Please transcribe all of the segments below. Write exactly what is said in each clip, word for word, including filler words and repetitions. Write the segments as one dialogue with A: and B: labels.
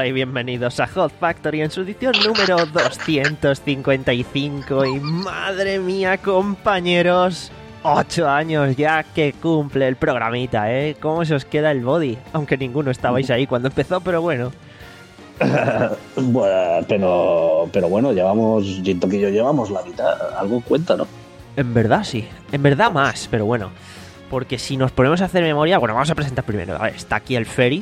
A: y bienvenidos a Hot Factory en su edición número doscientos cincuenta y cinco. Y madre mía, compañeros, ocho años ya que cumple el programita, ¿eh? ¿Cómo se os queda el body? Aunque ninguno estabais ahí cuando empezó, pero bueno.
B: Bueno, pero, pero bueno, llevamos, Ginto que yo llevamos la mitad, algo cuenta, ¿no?
A: En verdad sí, en verdad más, pero bueno. Porque si nos ponemos a hacer memoria, bueno, vamos a presentar primero. A ver, está aquí el Ferry.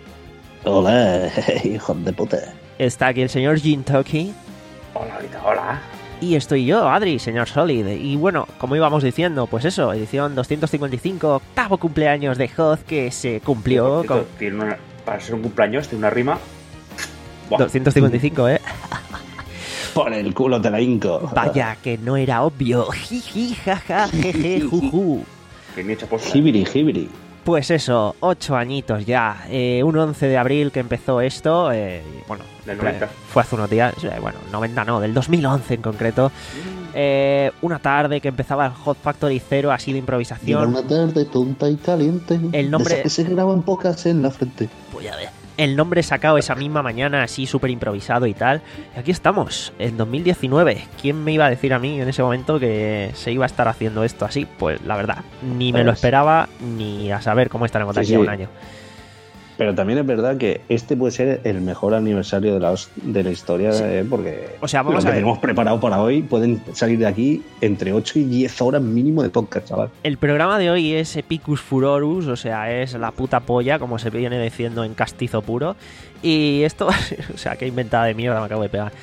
B: Hola, hijos de puta.
A: Está aquí el señor Gintoki.
C: Hola, ahorita, hola.
A: Y estoy yo, Adri, señor Solid. Y bueno, como íbamos diciendo, pues eso, edición doscientos cincuenta y cinco, octavo cumpleaños de Hoth, que se cumplió
C: Cierto,
A: con...
C: tiene una, para ser un cumpleaños, tiene una rima. Buah.
A: doscientos cincuenta y cinco, ¿eh?
B: Por el culo te la hinco.
A: Vaya, que no era obvio. Jiji, jaja, jeje, juju.
C: Que ni hecha posta.
B: Jibiri, jibiri.
A: Pues eso, ocho añitos ya. Eh, un once de abril que empezó esto. Eh, bueno,
C: Del noventa.
A: fue hace unos días. Eh, bueno, noventa no, del dos mil once en concreto. Eh, una tarde que empezaba el Hot Factory cero, así de
B: Era
A: improvisación.
B: una tarde tonta y caliente.
A: El nombre-
B: de esas que se graban pocas en la frente.
A: Pues ya ves. El nombre sacado esa misma mañana, así súper improvisado y tal. Y aquí estamos, en dos mil diecinueve. ¿Quién me iba a decir a mí en ese momento que se iba a estar haciendo esto así? Pues la verdad, ni me lo esperaba, ni a saber cómo estaremos de
B: Sí,
A: aquí a
B: sí.
A: un año.
B: Pero también es verdad que este puede ser el mejor aniversario de la, hos- de la historia,
A: Sí.
B: eh, porque
A: O sea, vamos
B: lo
A: a
B: que
A: ver.
B: tenemos preparado para hoy pueden salir de aquí entre ocho y diez horas mínimo de podcast, chaval.
A: El programa de hoy es Epicus Furorus, o sea, es la puta polla, como se viene diciendo en castizo puro. Y esto, o sea, qué inventada de mierda me acabo de pegar.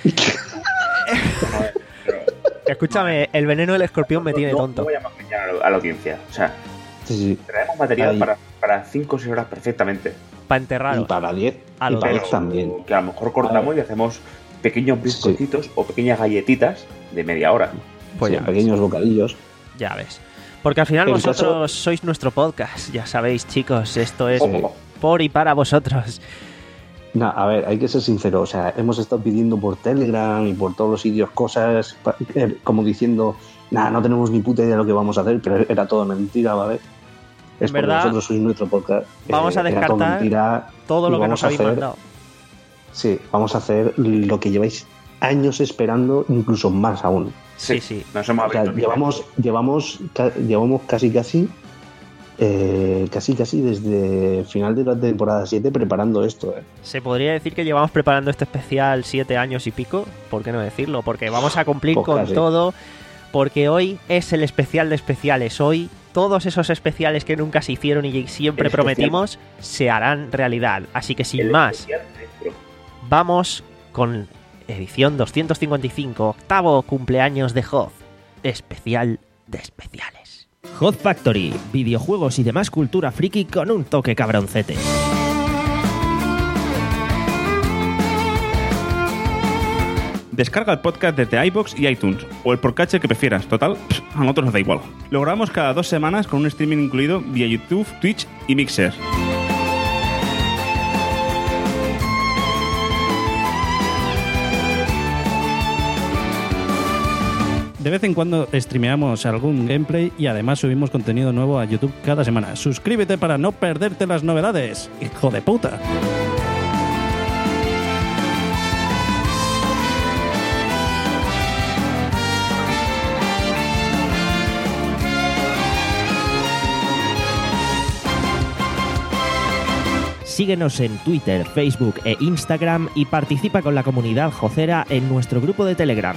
C: A ver, pero
A: Escúchame, el veneno del escorpión me tiene
C: no,
A: tonto.
C: No voy a engañar a la- a la audiencia. O sea,
B: Sí, sí.
C: traemos material
B: Ahí.
C: para, para cinco o seis horas perfectamente.
A: Para
B: Y
A: enterraros.
B: para diez.
A: A
B: Y
A: los
B: para
A: dos.
B: diez también.
C: Que a lo mejor cortamos y hacemos pequeños bizcochitos o pequeñas galletitas de media hora.
A: Pues
B: Sí,
A: ya ves.
B: pequeños bocadillos.
A: Ya ves. Porque al final
B: En
A: vosotros
B: caso-
A: sois nuestro podcast, ya sabéis, chicos, esto es
C: Ojo.
A: por y para vosotros.
B: No, a ver, hay que ser sincero. O sea, hemos estado pidiendo por Telegram y por todos los sitios cosas, pa- eh, como diciendo, nada, no tenemos ni puta idea de lo que vamos a hacer, pero era todo mentira, ¿vale? Es porque
A: verdad,
B: vosotros sois nuestro podcast.
A: vamos a
B: era todo
A: descartar
B: mentira,
A: Todo
B: y
A: lo que
B: vamos
A: nos
B: a
A: habéis
B: hacer-
A: mandado.
B: Sí, vamos a hacer lo que lleváis años esperando, incluso más aún.
A: Sí, sí.
C: Nos hemos
B: O sea,
C: abierto.
B: llevamos, llevamos, ca- llevamos casi casi, eh, casi casi desde final de la temporada siete preparando esto. Eh.
A: Se podría decir que llevamos preparando este especial siete años y pico, ¿por qué no decirlo? Porque vamos a cumplir
B: Pues
A: con
B: casi.
A: todo, porque hoy es el especial de especiales. Hoy todos esos especiales que nunca se hicieron y siempre
C: El especial.
A: prometimos se harán realidad. Así que sin
C: El
A: más,
C: especial dentro.
A: vamos con edición doscientos cincuenta y cinco, octavo cumpleaños de Hoth, especial de especiales. Hoth Factory, videojuegos y demás cultura friki con un toque cabroncete.
D: Descarga el podcast desde iVoox y iTunes, o el podcatcher que prefieras. Total, pff, a nosotros nos da igual. Lo grabamos cada dos semanas con un streaming incluido vía YouTube, Twitch y Mixer.
E: De vez en cuando streameamos algún gameplay y además subimos contenido nuevo a YouTube cada semana. Suscríbete para no perderte las novedades, hijo de puta.
A: Síguenos en Twitter, Facebook e Instagram y participa con la comunidad jocera en nuestro grupo de Telegram.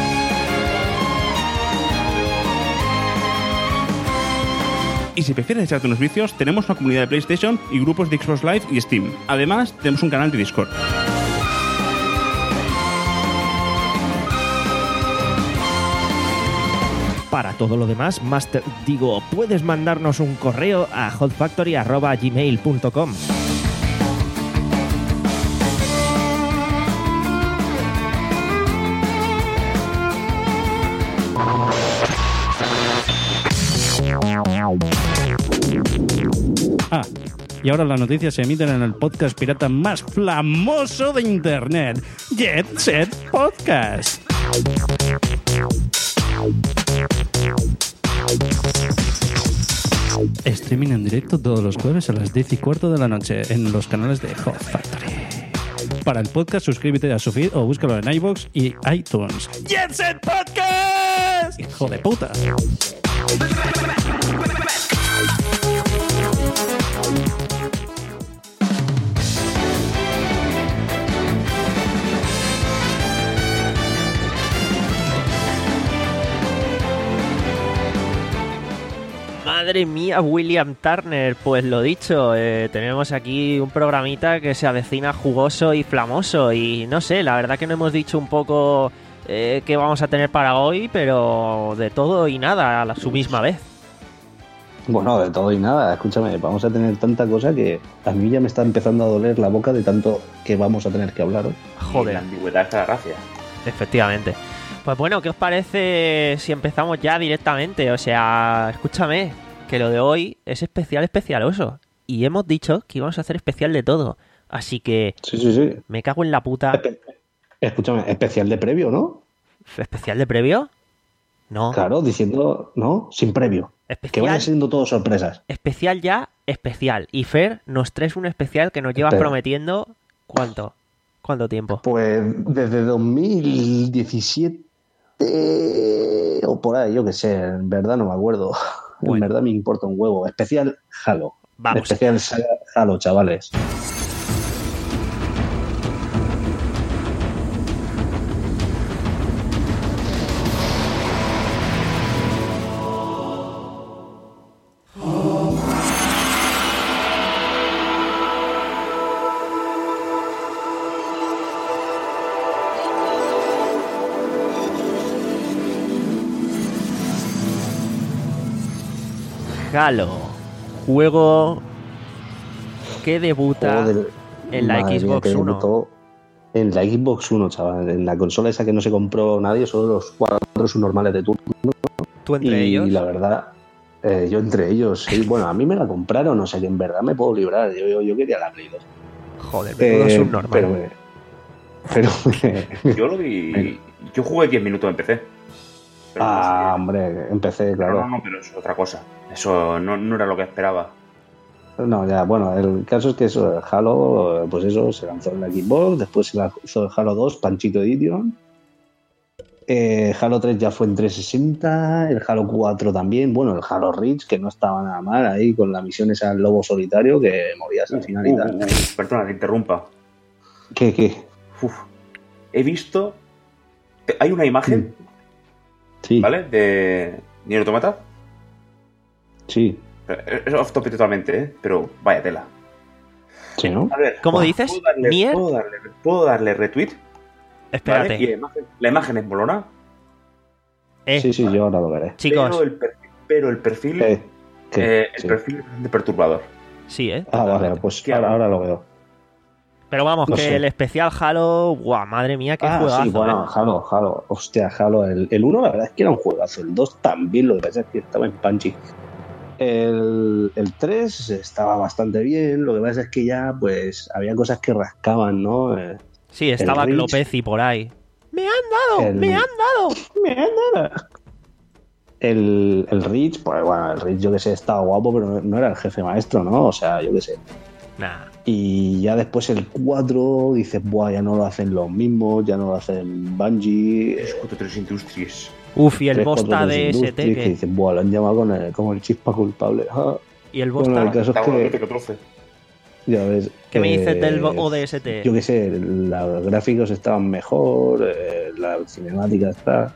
D: Y si prefieres echarte unos vicios, tenemos una comunidad de PlayStation y grupos de Xbox Live y Steam. Además, tenemos un canal de Discord.
A: Para todo lo demás, master, digo, puedes mandarnos un correo a hotfactory arroba gmail punto com.
E: Ah, y ahora las noticias se emiten en el podcast pirata más famoso de internet, Jet Set Podcast. Streaming en directo todos los jueves a las diez y cuarto de la noche en los canales de Hot Factory. Para el podcast, suscríbete a su feed o búscalo en iVoox y iTunes. ¡Jet Set Podcast! ¡Hijo de puta!
A: Madre mía, William Turner, pues lo dicho, eh, tenemos aquí un programita que se avecina jugoso y flamoso y no sé, la verdad que no hemos dicho un poco eh, qué vamos a tener para hoy, pero de todo y nada a la, su misma vez.
B: Bueno, de todo y nada, escúchame, vamos a tener tanta cosa que a mí ya me está empezando a doler la boca de tanto que vamos a tener que hablar hoy.
A: Joder.
C: Y la ambigüedad está la gracia.
A: Efectivamente. Pues bueno, ¿qué os parece si empezamos ya directamente? O sea, escúchame, que lo de hoy es especial, especialoso. Y hemos dicho que íbamos a hacer especial de todo. Así que
B: Sí, sí, sí.
A: me cago en la puta.
B: Espe- Escúchame, especial de previo, ¿no?
A: ¿Especial de previo? No.
B: Claro, diciendo, ¿no? Sin previo. Que
A: Especial,
B: vayan siendo todo sorpresas.
A: especial ya, especial. Y Fer nos traes un especial que nos llevas
B: Espera.
A: prometiendo... ¿Cuánto? ¿Cuánto tiempo?
B: Pues desde dos mil diecisiete o por ahí, yo qué sé, en verdad no me acuerdo.
A: Bueno.
B: En verdad me importa un huevo. Especial Halo.
A: Vamos.
B: Especial saga Halo, chavales.
A: Halo. Juego que debuta
B: Juego del-
A: en la
B: Madre mía,
A: Xbox
B: que
A: One.
B: debutó En la Xbox One, chaval. En la consola esa que no se compró nadie, solo los cuatro subnormales de turno.
A: ¿Tú entre
B: y
A: ellos?
B: la verdad, eh, yo entre ellos, sí. Bueno, a mí me la compraron, o sea que en verdad me puedo librar. Yo, yo, yo quería la Play dos.
A: Joder, menudo
B: Eh,
A: subnormal.
B: pero me- pero me-
C: Yo lo vi. Yo jugué diez minutos en P C. Pero no
B: Ah,
C: sé.
B: hombre, empecé,
C: Pero
B: claro.
C: no, no, pero es otra cosa. Eso no, no era lo que esperaba.
B: No, ya, bueno, el caso es que eso, el Halo, pues eso, se lanzó en la Xbox, después se lanzó el Halo dos, Panchito Edition. Eh, Halo tres ya fue en trescientos sesenta, el Halo cuatro también, bueno, el Halo Reach, que no estaba nada mal ahí con la misión esa del lobo solitario, que morías al final y
C: Uh,
B: tal.
C: uh, uh, perdona, te interrumpa.
B: ¿Qué, qué?
C: Uf. He visto. te- Hay una imagen,
B: Sí,
C: ¿vale? De Nier Automata.
B: sí,
C: Es off topic totalmente, ¿eh? Pero vaya tela.
B: sí, ¿no?
C: A ver.
A: ¿Cómo
C: ¿puedo
A: dices?
C: darle-
A: ¿Nier?
C: ¿puedo darle, puedo darle retweet?
A: Espérate.
C: ¿Vale? Y la imagen, la imagen es molona.
A: Eh,
B: Sí, sí, yo ahora lo veré.
A: chicos,
C: Pero el perfil, pero el perfil,
B: ¿Qué? ¿Qué?
C: eh, el
B: Sí.
C: perfil es bastante perturbador.
A: sí, ¿eh?
B: Ah, vale, pues
C: ¿Qué
B: ahora,
C: hago?
B: ahora lo veo.
A: Pero vamos,
B: No
A: que
B: sé.
A: el especial Halo... ¡Guau! Madre mía, qué
B: Ah,
A: juegazo,
B: sí, bueno,
A: ¿eh?
B: Halo, Halo. Hostia, Halo. El, el uno la verdad es que era un juegazo. El dos también, lo que pasa es que estaba en Punchy. El, el tres estaba bastante bien. Lo que pasa es que ya, pues, había cosas que rascaban, ¿no? Eh,
A: Sí, estaba
B: Reach.
A: Clopezi por ahí. ¡Me han dado!
B: El-
A: ¡Me han dado!
B: me anda. El, el Reach, pues bueno, el Reach yo que sé, estaba guapo, pero no, no era el jefe maestro, ¿no? O sea, yo que sé.
A: Nah.
B: Y ya después el cuatro, dices, buah, ya no lo hacen los mismos, ya no lo hacen Bungie. eh,
C: cuatro tres Industries.
A: Uf, y el
B: tres,
A: Bosta
B: cuatro,
A: de
B: tres
A: S T,
B: Industries, que
A: ¿qué?
B: dices, buah, lo han llamado con el- como el chispa culpable. Ah,
A: Y el
B: bueno,
A: Bosta...
B: el caso es
C: Estaba
B: que,
C: que troce.
B: ya ves.
A: ¿Qué me
B: eh,
A: dices del O D S T?
B: Yo qué sé, los gráficos estaban mejor, eh, la cinemática está.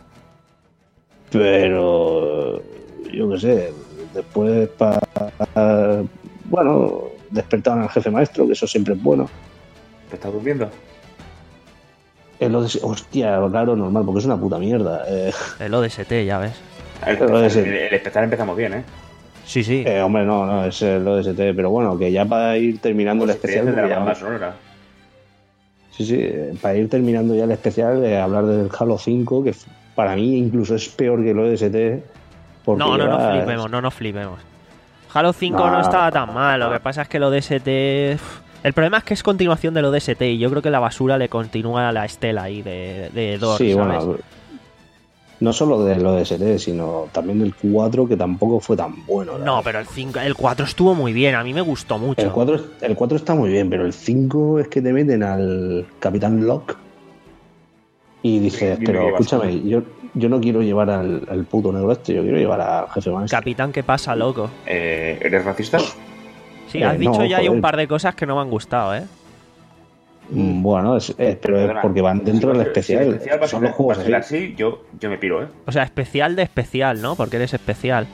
B: Pero, yo qué sé, después para. Bueno, despertaban al jefe maestro, que eso siempre es bueno.
C: ¿Te estás durmiendo?
B: El O D S T, hostia, claro, normal, porque es una puta mierda. Eh,
A: El O D S T, ya ves.
C: El,
B: Pero
C: el,
B: ese-
C: el espectáculo empezamos bien, ¿eh?
A: Sí, sí.
B: eh, hombre, no, no, es el O D S T, pero bueno, que ya para ir terminando el
C: Pues
B: especial.
C: de
B: porque
C: la
B: ya-
C: banda sonora.
B: Sí, sí, eh, para ir terminando ya el especial, eh, hablar del Halo cinco, que f- para mí incluso es peor que el O D S T. porque
A: No, no nos
B: lleva-
A: flipemos, no nos flipemos. Halo cinco
B: No,
A: no estaba
B: no,
A: tan mal, lo que pasa es que el O D S T... uf, el problema es que es continuación del O D S T y yo creo que la basura le continúa la estela ahí de, de Door,
B: Sí,
A: ¿sabes?
B: bueno. No solo de lo de S D, sino también el cuatro, que tampoco fue tan bueno.
A: No, pero el cinco, el cuatro estuvo muy bien, a mí me gustó mucho.
B: El cuatro, el cuatro está muy bien, pero el cinco es que te meten al Capitán Locke y dices,
C: Dime
B: pero
C: qué llevas.
B: escúchame, yo, yo no quiero llevar al, al puto negro este, yo quiero llevar al jefe maestro.
A: Capitán, ¿qué pasa, loco?
C: Eh, ¿Eres racista?
A: Sí,
B: Eh,
A: has dicho
B: no,
A: ya hay
B: joder.
A: un par de cosas que no me han gustado, ¿eh?
B: Mm, Bueno, es, es- pero es
C: Perdona,
B: porque van dentro
C: si
B: del
C: va a ser- si el
B: especial.
C: especial va a
B: Son
C: ser-
B: los juegos
C: va a ser
B: así.
C: así, yo, yo me piro, ¿eh?
A: O sea, especial de especial, ¿no? Porque eres especial.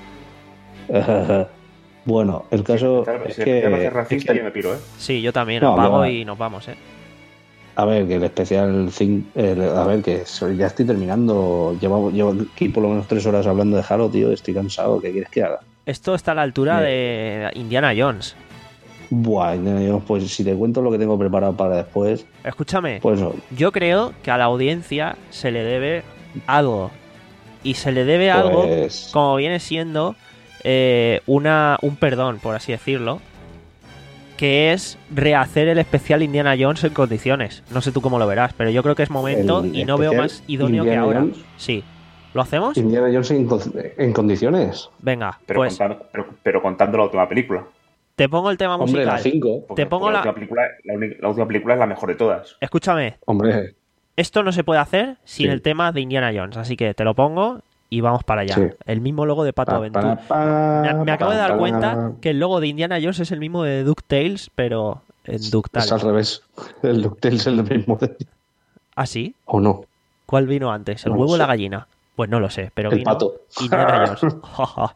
B: Bueno, el caso
C: Si el
B: es
C: especial va a
B: que,
C: ser racista,
B: es que-
C: yo me piro, ¿eh?
A: Sí, yo también,
B: No,
A: apago
B: va.
A: y nos vamos, ¿eh?
B: a ver, que el especial cin- el- a ver, que so- ya estoy terminando. Llevo, llevo aquí por lo menos tres horas hablando de Halo, tío. Estoy cansado. ¿Qué quieres que haga?
A: Esto está a la altura
B: Eh.
A: de Indiana Jones.
B: Buah, Indiana Jones, pues si te cuento lo que tengo preparado para después,
A: Escúchame,
B: pues no.
A: yo creo que a la audiencia se le debe algo. Y se le debe algo
B: Pues,
A: como viene siendo eh, una, un perdón, por así decirlo, que es rehacer el especial Indiana Jones en condiciones. No sé tú cómo lo verás, pero yo creo que es momento
B: El
A: y no veo
B: especial
A: más idóneo que
B: Indiana
A: ahora.
B: Jones.
A: Sí. ¿Lo hacemos?
B: Indiana Jones en, con- en condiciones.
A: Venga,
C: Pero,
A: pues
C: contando, pero, pero contando la última película.
A: te pongo el tema
B: Hombre, la
A: musical.
B: cinco.
C: Porque-
A: Te pongo
C: porque
A: la-
C: última película, la, única- la última película es la mejor de todas.
A: Escúchame,
B: Hombre,
A: esto no se puede hacer sin
B: Sí.
A: el tema de Indiana Jones, así que te lo pongo y vamos para allá.
B: Sí.
A: El mismo logo de Pato
B: pa,
A: Aventura.
B: pa, pa,
A: Me, me acabo de dar
B: pa,
A: cuenta que el logo de Indiana Jones es el mismo de DuckTales, pero en
B: Es al
A: DuckTales.
B: revés. El DuckTales es el mismo de...
A: ¿Ah, sí?
B: ¿O no?
A: ¿Cuál vino antes? ¿El
B: No
A: huevo o
B: sé.
A: la gallina? Pues no lo sé, pero
B: El
A: vino
B: pato.
A: Indiana Jones. Jaja.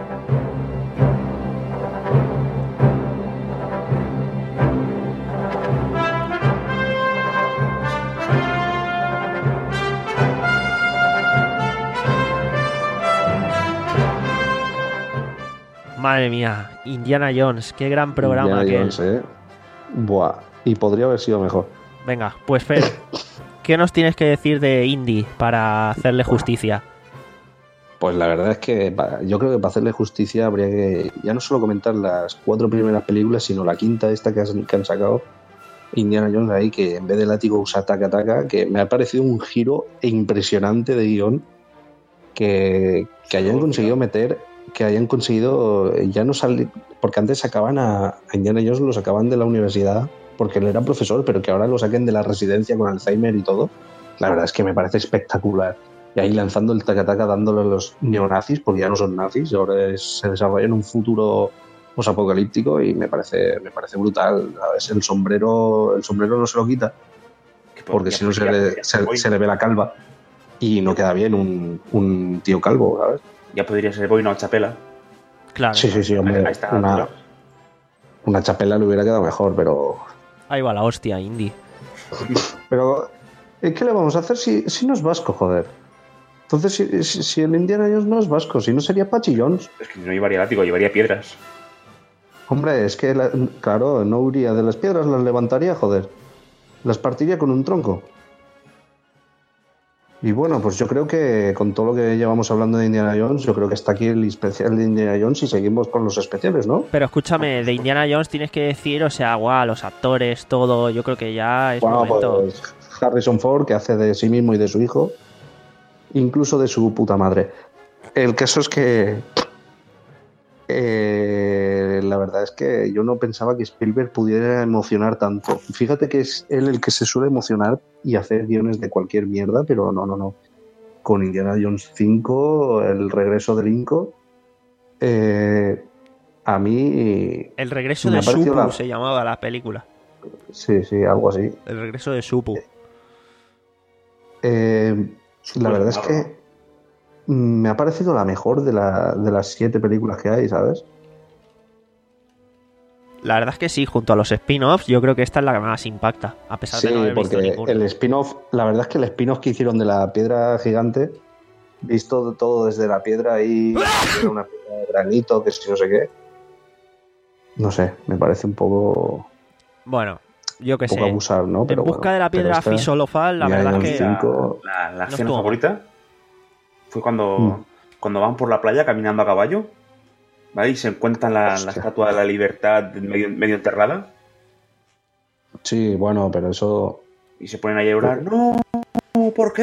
A: Madre mía, Indiana Jones, qué gran programa
B: Indiana
A: aquel.
B: Jones, ¿eh? Buah. Y podría haber sido mejor.
A: Venga, pues Fer, ¿qué nos tienes que decir de Indy para hacerle justicia?
B: Pues la verdad es que pa- yo creo que para hacerle justicia habría que ya no solo comentar las cuatro primeras películas, sino la quinta esta que, has- que han sacado, Indiana Jones ahí, que en vez de látigo usa taca-taca, que me ha parecido un giro impresionante de guión que, que hayan conseguido meter, que hayan conseguido eh, ya no salir, porque antes sacaban a, a Indiana Jones, lo sacaban de la universidad porque él era profesor, pero que ahora lo saquen de la residencia con Alzheimer y todo, la verdad es que me parece espectacular. Y ahí lanzando el taca-taca dándole a los neonazis, porque ya no son nazis, ahora es- se desarrolla en un futuro posapocalíptico y me parece, me parece brutal. ¿Sabes? El sombrero, el sombrero no se lo quita,
C: Que
B: porque
C: podría-
B: si no se
C: podría-
B: le,
C: podría
B: se,
C: ser Boy.
B: se le ve la calva y no queda bien un, un tío calvo, ¿sabes?
C: Ya podría ser Boina o Chapela.
A: Claro,
B: Sí, sí, sí, hombre.
C: Ahí está,
B: Una,
C: altura.
B: una chapela le hubiera quedado mejor, pero...
A: ahí va la hostia, Indy.
B: Pero, ¿qué le vamos a hacer si, si no es vasco, joder? Entonces, si, si- si el Indiana Jones no es vasco, si no sería Pachi Jones.
C: Es que no llevaría látigo, llevaría piedras.
B: Hombre, es que, la- claro, no huiría de las piedras, las levantaría, joder. Las partiría con un tronco. Y bueno, pues yo creo que con todo lo que llevamos hablando de Indiana Jones, yo creo que está aquí el especial de Indiana Jones y seguimos con los especiales, ¿no?
A: Pero escúchame, de Indiana Jones tienes que decir, o sea, guau, los actores, todo, yo creo que ya es
B: Bueno,
A: momento.
B: pues Harrison Ford, que hace de sí mismo y de su hijo, incluso de su puta madre. El caso es que eh, la verdad es que yo no pensaba que Spielberg pudiera emocionar tanto. Fíjate que es él el que se suele emocionar y hacer guiones de cualquier mierda, pero no, no, no. Con Indiana Jones cinco, El regreso de Lincoln, eh, a mí...
A: El regreso
B: me
A: de
B: ha parecido
A: Supu
B: la-
A: se llamaba la película.
B: Sí, sí, algo así.
A: El regreso de Supu.
B: Eh, la verdad es que me ha parecido la mejor de, la, de las siete películas que hay, ¿sabes?
A: La verdad es que sí, junto a los spin-offs, yo creo que esta es la que más impacta, a pesar
B: Sí,
A: de no haber visto
B: porque
A: ninguno.
B: el spin-off, la verdad es que el spin-off que hicieron de la piedra gigante, visto todo desde la piedra ahí, era una piedra de granito, que si no sé qué, no sé, me parece un poco,
A: Bueno, yo qué
B: un poco
A: sé.
B: abusar, ¿no? Pero
A: En busca
B: bueno,
A: de la
B: pero
A: piedra
B: esta-
A: fisolofal, la
B: ya
A: verdad
B: en
A: es
B: el
A: que...
B: cinco-
C: La, la
A: No
C: escena
A: estuvo
C: favorita fue cuando,
B: Mm.
C: cuando van por la playa caminando a caballo, ¿vale? Y se encuentran la, la
B: Hostia.
C: estatua de la libertad medio, medio enterrada
B: Sí, bueno, pero eso...
C: y se ponen a llorar. No, ¿por qué?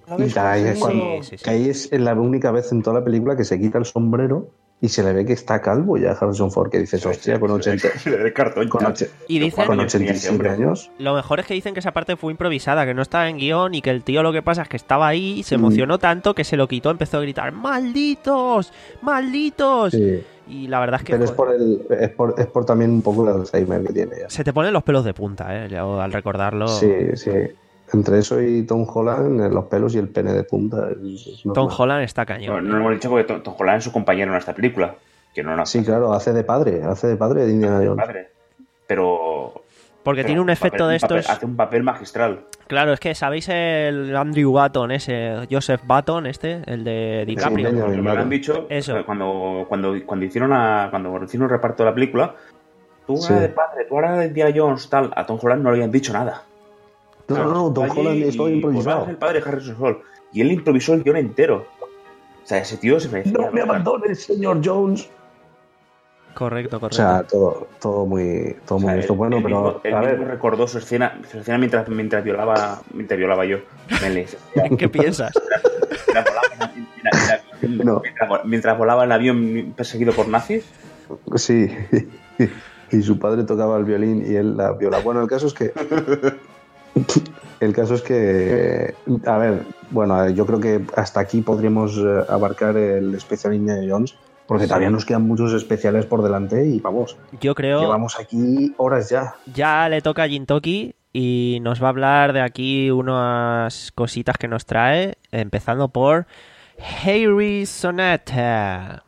B: Y ahí es,
A: Sí,
B: cuando,
A: sí, sí.
B: que ahí es la única vez en toda la película que se quita el sombrero y se le ve que está calvo ya Harrison Ford, que dices, hostia, con ochenta,
C: de cartón.
B: con,
C: ya.
B: oche-
A: Y dicen-
B: con
C: ¿Cuántos años tenía
B: ochenta y
C: ese
B: siete
C: hombre?
B: años.
A: Lo mejor es que dicen que esa parte fue improvisada, que no estaba en guión y que el tío lo que pasa es que estaba ahí y se
B: Mm.
A: emocionó tanto que se lo quitó, empezó a gritar ¡malditos! ¡malditos!
B: Sí,
A: Y la verdad es que
B: pero es
A: joder,
B: por, el, es, por, es por también un poco el Alzheimer que tiene ya.
A: se te ponen los pelos de punta, ¿eh? Yo, al recordarlo.
B: Sí, sí. Entre eso y Tom Holland, eh, los pelos y el pene de punta. Es, es
A: Tom
B: normal.
A: Holland está
C: No,
A: cañón.
C: no lo hemos dicho porque Tom Tom Holland es su compañero en esta película. Que no, no
B: Sí, claro, hace de padre, hace de padre de Indiana Jones.
C: padre. Pero.
A: Porque
C: pero
A: tiene un efecto
C: papel-
A: de
C: un papel-
A: estos.
C: Hace un papel magistral.
A: Claro, es que sabéis el Andrew Button, ese Joseph Button, este, el de DiCaprio.
B: Sí,
C: Lo que
B: Benjamin
C: me han
B: Button.
C: dicho
A: Eso.
C: cuando, cuando, cuando hicieron a, cuando hicieron el reparto de la película, tú
B: Sí.
C: ahora de padre, tú ahora de Indiana Jones, tal, a Tom Holland no le habían dicho nada.
B: No, no, no, Tom
C: Allí
B: Holland
C: y,
B: estaba
C: pues,
B: improvisado.
C: vas a ser el padre de Harrison Ford. Y él improvisó el guión entero. O sea, ese tío se merecía.
B: No me abandones, señor Jones.
A: Correcto,
B: O
A: correcto.
B: sea, todo, todo muy, todo
C: O sea,
B: muy esto.
C: él-
B: Bueno,
C: él
B: pero
C: mismo, él
B: a
C: mismo
B: ver,
C: recordó su escena, su escena mientras, mientras violaba, mientras violaba yo. Meles.
A: ¿En qué piensas?
C: Mientras volaba, mientras- mientras-
B: No.
C: mientras- mientras volaba en avión perseguido por nazis.
B: sí. Y su padre tocaba el violín y él la viola. Bueno, el caso es que. El caso es que. A ver, bueno, yo creo que hasta aquí podríamos eh, abarcar el especial Indiana Jones. Porque
A: Sí.
B: todavía nos quedan muchos especiales por delante y vamos,
A: Yo creo.
B: llevamos aquí horas ya.
A: Ya le toca a Jintoki y nos va a hablar de aquí unas cositas que nos trae, empezando por Harry Sonata.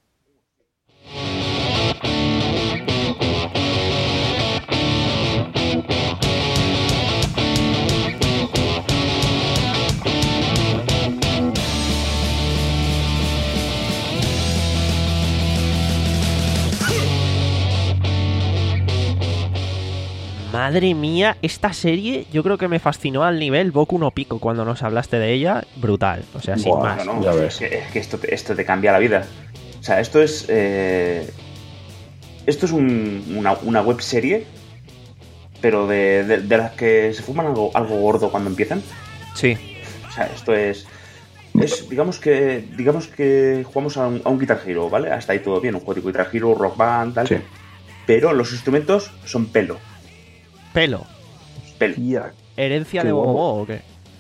A: Madre mía, esta serie yo creo que me fascinó al nivel Boku no Pico cuando nos hablaste de ella. Brutal, o sea, sin
B: Buah,
A: más.
C: No, no,
B: ya
C: es
B: ves.
C: que, es que esto, te, esto te cambia la vida. O sea, esto es. eh, esto es un- una, una web serie, pero de, de- de las que se fuman algo, algo gordo cuando empiezan.
A: Sí,
C: O sea, esto es. Es, digamos que digamos que jugamos a un, a un Guitar Hero, ¿vale? Hasta ahí todo bien, un juego de Guitar Hero, Rock Band, tal.
B: Sí.
C: Pero los instrumentos son pelo.
A: pelo.
C: Pelo.
B: Tía,
A: ¿Herencia
B: Qué
A: de
B: guapo.
A: Bobo o qué?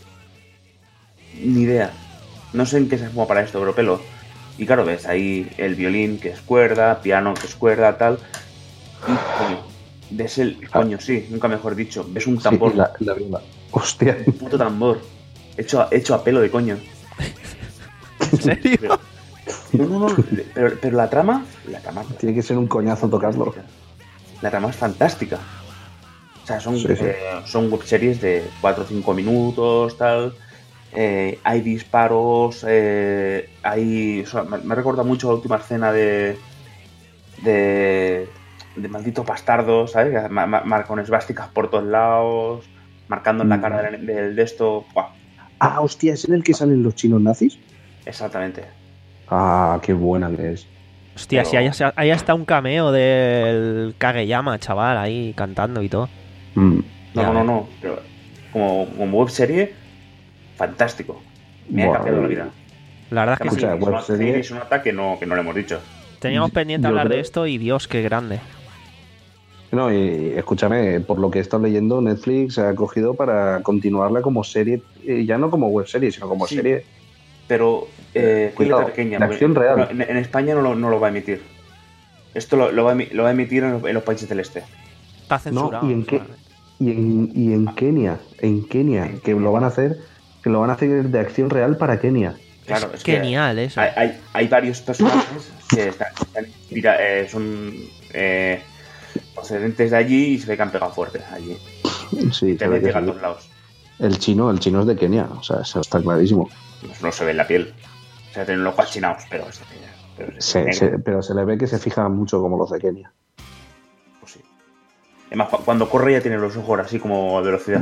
C: Ni idea. No sé en qué se fuma para esto, pero pelo. Y claro, ves ahí el violín que es cuerda, piano que es cuerda, tal. Y coño, ves el. Coño, sí, nunca mejor dicho. Ves un tambor,
B: sí, la, la viola. Hostia.
C: un puto tambor. Hecho a, hecho a pelo de coño.
A: ¿En serio?
C: Pero, no, no, no. Pero, pero la trama. La trama.
B: Tiene que ser un coñazo tocarlo.
C: La trama es fantástica. O sea, son,
B: Sí, sí.
C: eh, son webseries de cuatro o cinco minutos, tal. Eh, hay disparos, eh, hay... o sea, me, me recuerda mucho la última escena de... De... De Maldito Bastardo, ¿sabes? Que ma- ma- mar- con esvásticas por todos lados, marcando en la
B: Mm.
C: cara del, del de esto... Buah,
B: Ah, hostia, ¿es en el que salen los chinos nazis?
C: exactamente.
B: Ah, qué buena que es.
A: Hostia,
C: Pero-
A: si ahí, ahí está un cameo del Kageyama, chaval, ahí cantando y todo.
B: Mm.
C: No,
A: Ya
C: no, no,
A: ves.
C: no. Pero como, como webserie, fantástico. Me ha
B: Buah,
C: cambiado la vida.
A: La verdad es que sí.
B: Escucha,
C: Es una-
B: webserie-
C: es una nota que no, que no le hemos dicho.
A: Teníamos pendiente
B: yo
A: hablar de
B: creo-
A: esto y Dios, qué grande.
B: No, y escúchame, por lo que he estado leyendo, Netflix ha cogido para continuarla como serie, eh, ya no como web serie, sino como
C: Sí.
B: serie.
C: Pero eh,
B: Cuidado,
C: letra pequeña.
B: de
C: porque-
B: acción real.
C: no, en, en España no lo, no lo va a emitir. Esto lo, lo va, a, emi- lo va a emitir en, los- en los países del este.
A: Está censurado.
B: ¿y en qué?
A: seguramente.
B: Y en, y en Kenia, en Kenia, que lo van a hacer, que lo van a hacer de acción real para Kenia.
C: Claro,
A: es
C: es que
A: genial eso.
C: Hay, hay, hay varios personajes que están, están inspira- eh, son eh, procedentes de allí y se ve que han pegado fuerte allí.
B: Sí,
C: Te
B: se ve que
C: llega a
B: sí.
C: todos lados.
B: El chino, el chino es de Kenia, o sea, eso está clarísimo.
C: No, no se ve en la piel. O sea, tienen los ojos achinados, pero, es- pero es
B: Se-
C: negro.
B: se- pero se le ve que se fija mucho como los de Kenia.
C: Pues sí. Además, cu- cuando corre ya tiene los ojos así como a velocidad.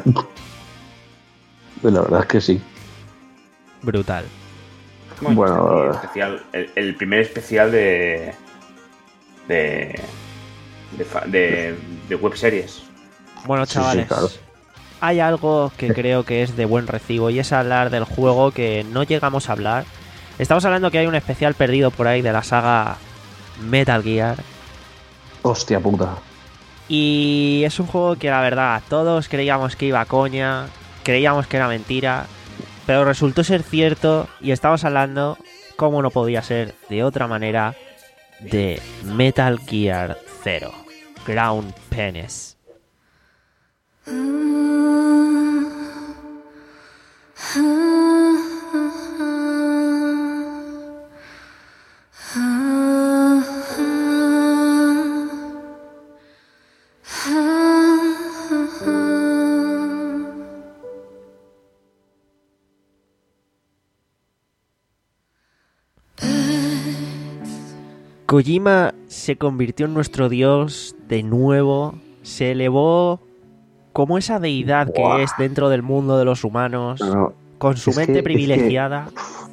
B: La verdad es que sí.
A: Brutal.
B: Bueno,
C: el, especial, el, el primer especial de de de, fa- de, de web series.
A: Bueno,
B: Sí, sí,
A: chavales.
B: claro.
A: hay algo que creo que es de buen recibo y es hablar del juego que no llegamos a hablar. Estamos hablando que hay un especial perdido por ahí de la saga Metal Gear.
B: Hostia puta.
A: Y es un juego que la verdad todos creíamos que iba a coña, creíamos que era mentira, pero resultó ser cierto y estamos hablando, como no podía ser de otra manera, de Metal Gear Zero, Ground Penis. Kojima se convirtió en nuestro dios de nuevo, se elevó como esa deidad que
B: Buah.
A: es dentro del mundo de los humanos,
B: No, no.
A: con su
B: Es
A: mente
B: que- es
A: privilegiada,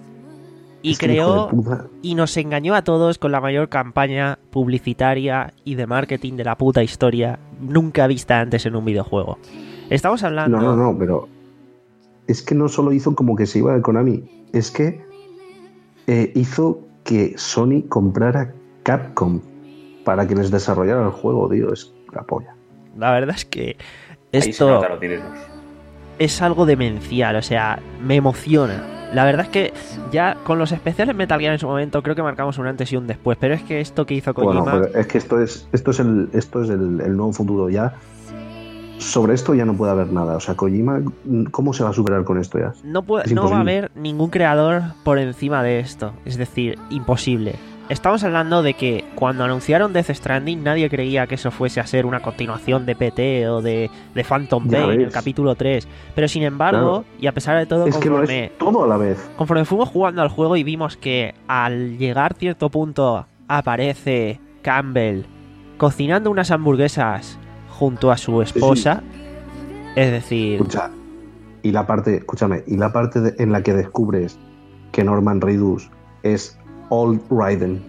A: y
B: es que, hijo
A: creó
B: de puta,
A: y nos engañó a todos con la mayor campaña publicitaria y de marketing de la puta historia nunca vista antes en un videojuego. Estamos hablando...
B: No, no, no, pero es que no solo hizo como que se iba de Konami, es que eh, hizo que Sony comprara Capcom para que les desarrollara el juego, tío, es la polla.
A: La verdad es que
C: Ahí se
A: esto
C: nota los dineros.
A: es algo demencial, o sea, me emociona. La verdad es que ya con los especiales Metal Gear en su momento creo que marcamos un antes y un después, pero es que esto que hizo Kojima...
B: Bueno, pero es que esto es esto es el esto es el, el nuevo futuro ya. Sobre esto ya no puede haber nada. O sea, Kojima, ¿cómo se va a superar con esto ya?
A: No, puede,
B: Es
A: no va a
B: imposible.
A: haber ningún creador por encima de esto. Es decir, imposible. Estamos hablando de que cuando anunciaron Death Stranding nadie creía que eso fuese a ser una continuación de P T o de, de Phantom
B: Ya
A: Pain,
B: ves.
A: el capítulo tres. Pero sin embargo, y a pesar de todo,
B: Es que lo
A: conforme,
B: es todo a la vez.
A: conforme fuimos jugando al juego y vimos que al llegar cierto punto aparece Campbell cocinando unas hamburguesas junto a su esposa, es decir...
B: Escucha, y la parte, escúchame, y la parte de- en la que descubres que Norman Reedus es Old Raiden.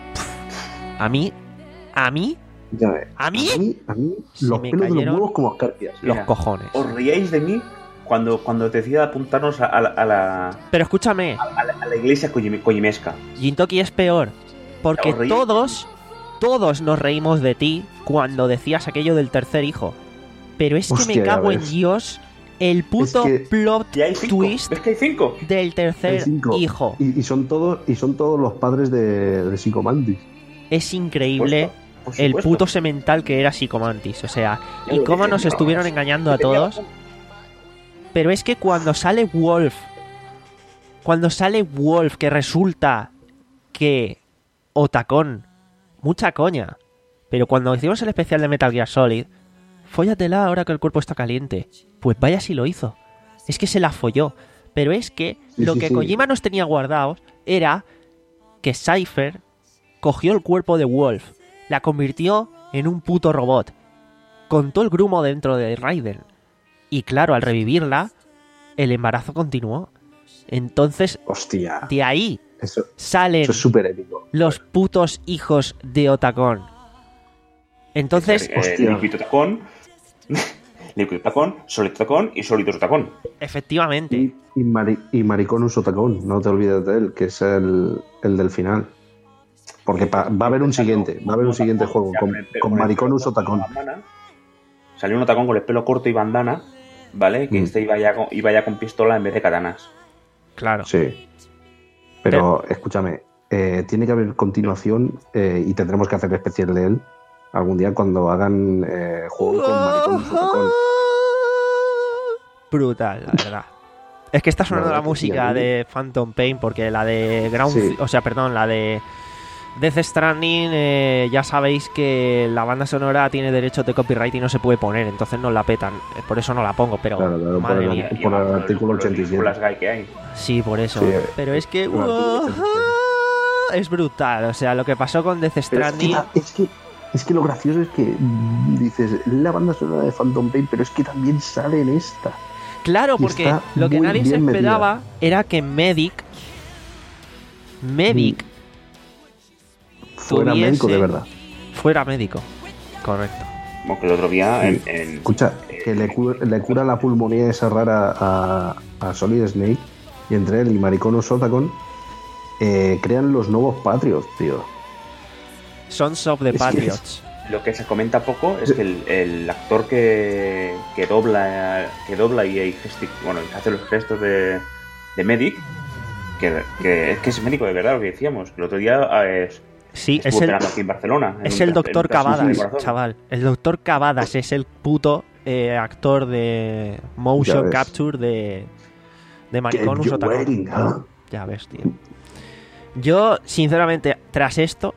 A: A mí, a mí,
B: Escúchame,
A: ¿A mí?
B: A mí, a mí
A: Se
B: los
A: me
B: pelos de los
A: cayeron
B: huevos como escarpias.
A: los
C: Mira,
A: cojones.
C: Os riéis de mí cuando, cuando decida apuntarnos a, a la, a, la,
A: Pero escúchame,
C: a la- a la iglesia kojime- kojimesca.
A: Gintoki es peor, porque
C: ¿Os reís?
A: todos, todos nos reímos de ti cuando decías aquello del tercer hijo. Pero es que
B: Hostia,
A: me
B: ya
A: cago en
B: ves.
A: Dios el puto
B: que-
A: plot
C: Y hay cinco.
A: twist
C: ¿Ves que hay cinco?
A: del
B: Hay
A: tercer
B: cinco.
A: hijo.
B: Y, y son todos y son todos los padres de, de Psychomantis.
A: Es increíble
C: Por
A: el
C: supuesto.
A: puto semental que era Psicomantis. O sea,
C: Ya
A: y
C: lo
A: cómo
C: dije,
A: nos
C: no,
A: estuvieron
C: no,
A: engañando a
C: tenía
A: todos.
C: razón.
A: Pero es que cuando sale Wolf, cuando sale Wolf, que resulta que Otacón, mucha coña, pero cuando hicimos el especial de Metal Gear Solid, fóllatela ahora que el cuerpo está caliente. Pues vaya si lo hizo. Es que se la folló. Pero es que
B: Sí,
A: lo
B: sí,
A: que
B: sí.
A: Kojima nos tenía guardados era que Cypher cogió el cuerpo de Wolf, la convirtió en un puto robot, contó el grumo dentro de Raiden. Y claro, al revivirla, el embarazo continuó. Entonces,
B: Hostia.
A: de ahí
B: Eso,
A: salen
B: eso es súper épico.
A: los putos hijos de Otacón. Entonces,
C: Eh,
B: hostia.
C: Liquid Tacón, Liquid Tacón, Solid Tacón y Solitos Tacón.
A: efectivamente,
B: Y, y, Mari- y Mariconus Otacón, no te olvides de él, que es el, el del final. Porque pa- va a haber un siguiente, va a haber un siguiente juego con, con Mariconus Otacón.
C: Salió un Otacón con el pelo corto y bandana, ¿vale? Que
B: Mm.
C: este iba ya, con, iba ya con pistola en vez de katanas.
A: claro.
B: Sí. Pero escúchame, eh, tiene que haber continuación eh, y tendremos que hacer especial de él algún día cuando hagan eh, juegos con Mariconus Otacón.
A: Brutal, la verdad. Es que está sonando
B: La
A: la,
B: verdad que sí,
A: música
B: a mí-
A: de Phantom Pain porque la de Ground,
B: Sí.
A: o sea, perdón, la de Death Stranding, eh, ya sabéis que la banda sonora tiene derechos de copyright y no se puede poner, entonces no la petan. Eh, Por eso no la pongo, pero
B: Claro, claro,
A: madre
B: por el-
A: mía.
C: Y
B: por el
C: además,
B: artículo
C: los-
B: ochenta y siete.
C: Con las gay que hay.
A: Sí, por eso.
B: Sí,
A: pero es que
B: por el artículo
A: ¡uah!
B: ochenta y siete.
A: Es brutal, o sea, lo que pasó con Death
B: Pero es que,
A: Stranding.
B: la- es, que, es que lo gracioso es que mm, dices, la banda sonora de Phantom Pain, pero es que también sale en esta.
A: Claro,
B: Y
A: porque
B: está
A: lo que
B: muy
A: nadie se
B: bien metida.
A: esperaba era que Medic Medic
B: Fuera
A: tuviese-
B: médico de verdad.
A: fuera médico. Correcto.
C: Como que el otro día en, en-
B: Escucha, que le, cu- le cura la pulmonía esa rara a, a Solid Snake y entre él y Maricono Sotacon eh, crean los nuevos Patriots, tío.
A: Sons of the
B: Es que
A: Patriots.
C: lo que se comenta poco es que el, el actor que, que dobla que dobla y, y gesti- bueno, y hace los gestos de, de Medic, que, que es que es médico de verdad, lo que decíamos. El otro día eh,
A: Sí,
C: estuvo
A: es el,
C: operando aquí en Barcelona. en
A: es
C: un
A: el
C: tra-
A: doctor
C: en un trasplante de
A: Cavadas,
C: corazón.
A: chaval. El doctor Cavadas es el puto eh, actor de
B: Ya
A: motion
B: ves.
A: capture de, de
B: Get
A: Mariconus
B: you
A: Otacon.
B: waiting, huh?
A: Ya ves, tío. Yo, sinceramente, tras esto,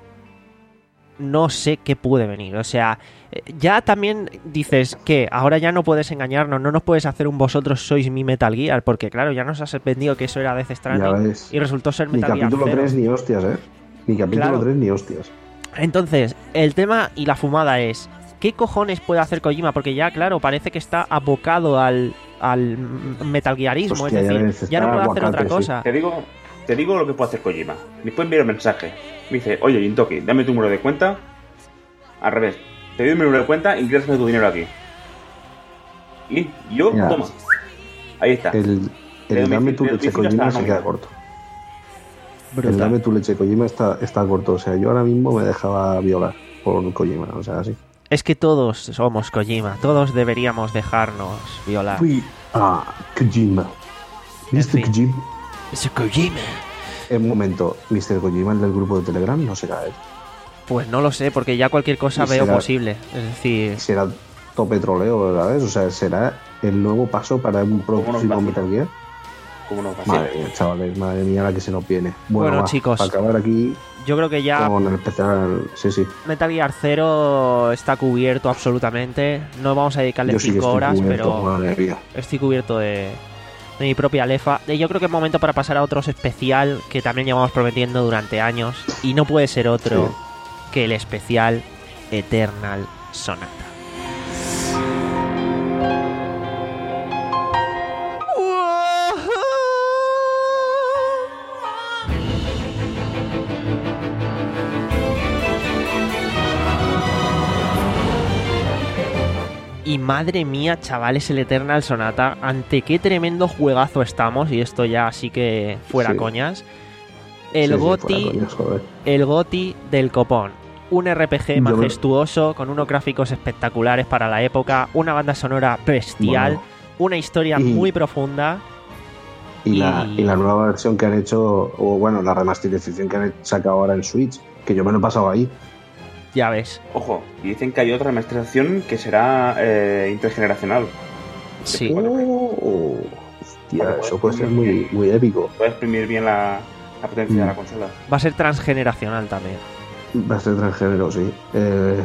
A: no sé qué puede venir. O sea, eh, ya también dices que ahora ya no puedes engañarnos, no nos puedes hacer un vosotros sois mi Metal Gear, porque claro, ya nos has vendido que eso era Death
B: Ya
A: Stranding
B: ves.
A: y resultó ser
B: Ni
A: Metal Gear
B: capítulo
A: cero.
B: tres ni hostias, ¿eh? Ni capítulo
A: Claro.
B: tres ni hostias.
A: Entonces, el tema y la fumada es, ¿qué cojones puede hacer Kojima? Porque ya, claro, parece que está abocado al, al Metal Gearismo,
B: Hostia,
A: es
B: ya
A: decir,
B: ves,
A: ya no
B: está
A: puede hacer
B: aguacate,
A: otra
B: sí.
A: cosa.
C: Te digo, te digo lo que puede hacer Kojima. Me puede enviar un mensaje. Me dice, oye, Jintoki, dame tu número de cuenta. Al revés, te doy mi número de cuenta y ingresame tu dinero aquí. Y yo,
B: Mira.
C: toma. Ahí está.
B: El,
C: Le
B: el
C: doy
B: dame
C: mi-
B: tu
C: le doy
B: leche
C: mi cifra
B: Kojima
C: hasta
B: se
C: la
B: queda
C: nómina.
B: corto. El
A: Brutal.
B: dame tu leche Kojima está, está corto. O sea, yo ahora mismo me dejaba violar por Kojima. O sea, así.
A: Es que todos somos Kojima, todos deberíamos dejarnos violar.
B: We are Kojima. mister
A: fin.
B: Kojima.
A: Es Kojima.
B: En un momento, mister Kojima, el del grupo de Telegram, no será él.
A: Pues no lo sé, porque ya cualquier cosa
B: Y
A: veo
B: será-
A: posible. Es decir,
B: Será todo petroleo, ¿sabes? O sea, será el nuevo paso para un
C: ¿Cómo nos
B: próximo
C: va?
B: Metal Gear.
C: ¿Cómo no va a ser?
B: Madre mía, chavales, madre mía la que se nos viene. Bueno,
A: Bueno,
B: va,
A: chicos.
B: para acabar aquí
A: yo creo que ya
B: con el especial. Sí, sí.
A: Metal Gear cero está cubierto absolutamente. No vamos a dedicarle
B: Yo sí que
A: cinco
B: estoy
A: horas,
B: cubierto,
A: pero
B: madre mía.
A: estoy cubierto de, de mi propia lefa. Y yo creo que es momento para pasar a otros especial que también llevamos prometiendo durante años. Y no puede ser otro
B: Sí.
A: que el especial Eternal Sonata. Y madre mía, chavales, el Eternal Sonata, ante qué tremendo juegazo estamos, y esto ya sí que fuera
B: Sí.
A: coñas. El
B: Sí, sí,
A: GOTY,
B: fuera coñas, joder.
A: el GOTY del copón. Un R P G
B: Yo me-
A: majestuoso, con unos gráficos espectaculares para la época, una banda sonora bestial,
B: Bueno.
A: una historia
B: Y-
A: muy profunda.
B: Y, la,
A: y-
B: y la nueva versión que han hecho, o bueno, la remasterización que han sacado ahora en Switch, que yo me lo he pasado ahí.
A: Ya ves.
C: Ojo, y dicen que hay otra remasterización que será eh, intergeneracional.
A: Sí.
B: Oh, hostia,
C: Vale,
B: eso
C: pues,
B: puede ser
C: muy
B: muy,
C: bien.
B: muy épico.
C: Puede exprimir bien la, la potencia de
B: Mm.
C: la consola.
A: Va a ser transgeneracional también.
B: Va a ser transgénero, sí. Eh,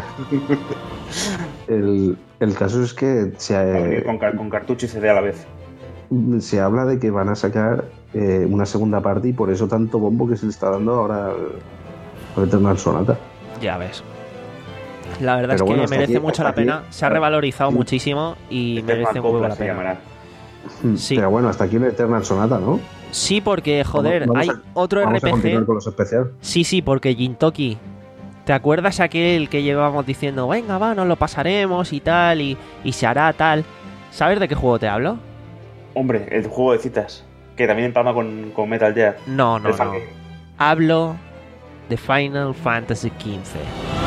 B: el, el caso es que
C: Va a
B: se,
C: venir con, car- con cartucho y C D a la vez.
B: se habla de que van a sacar eh, una segunda parte y por eso tanto bombo que se le está dando ahora al, al Eternal Sonata.
A: Ya ves. La verdad
B: Pero
A: es que
B: bueno, hasta
A: merece
B: aquí-
A: mucho la
B: hasta aquí-
A: pena. Se ha revalorizado
B: Sí.
A: muchísimo y
C: Eternal
A: merece un huevo
C: Copla
A: la
C: se
A: pena.
C: llamará.
A: Sí.
B: Pero bueno, hasta aquí el Eternal Sonata, ¿no?
A: Sí, porque, joder,
B: Vamos
A: hay
B: a-
A: otro
B: Vamos a continuar
A: R P G.
B: con los especiales.
A: Sí, sí, porque Jintoki, ¿te acuerdas aquel que llevábamos diciendo, venga, va, nos lo pasaremos y tal, y, y se hará tal? ¿Sabes de qué juego te hablo?
C: Hombre, el juego de citas, que también empalma con, con Metal Gear.
A: No, no,
C: el
A: no.
C: fangame.
A: Hablo de Final Fantasy quince.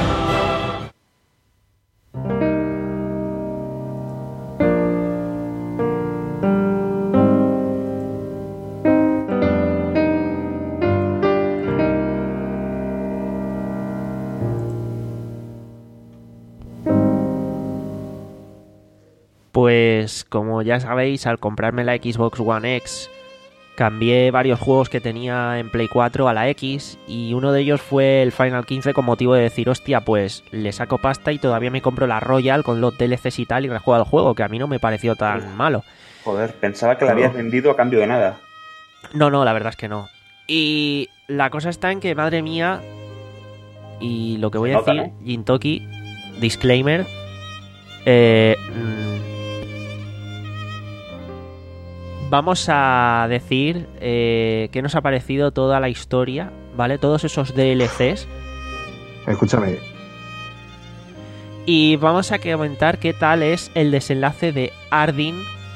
A: Pues como ya sabéis, al comprarme la Xbox One X, cambié varios juegos que tenía en Play cuatro a la X y uno de ellos fue el Final quince con motivo de decir, hostia, pues le saco pasta y todavía me compro la Royal con los D L Cs y tal y rejuego al juego, que a mí no me pareció tan malo.
C: Joder, pensaba que la habías vendido a cambio de nada.
A: No, no, la verdad es que no. Y la cosa está en que, madre mía, y lo que voy a
C: nota,
A: decir, Jintoki, disclaimer, eh, mm, vamos a decir eh, qué nos ha parecido toda la historia, ¿vale? Todos esos D L Cs.
B: Escúchame,
A: Y vamos a comentar qué tal es el desenlace de Ardyn,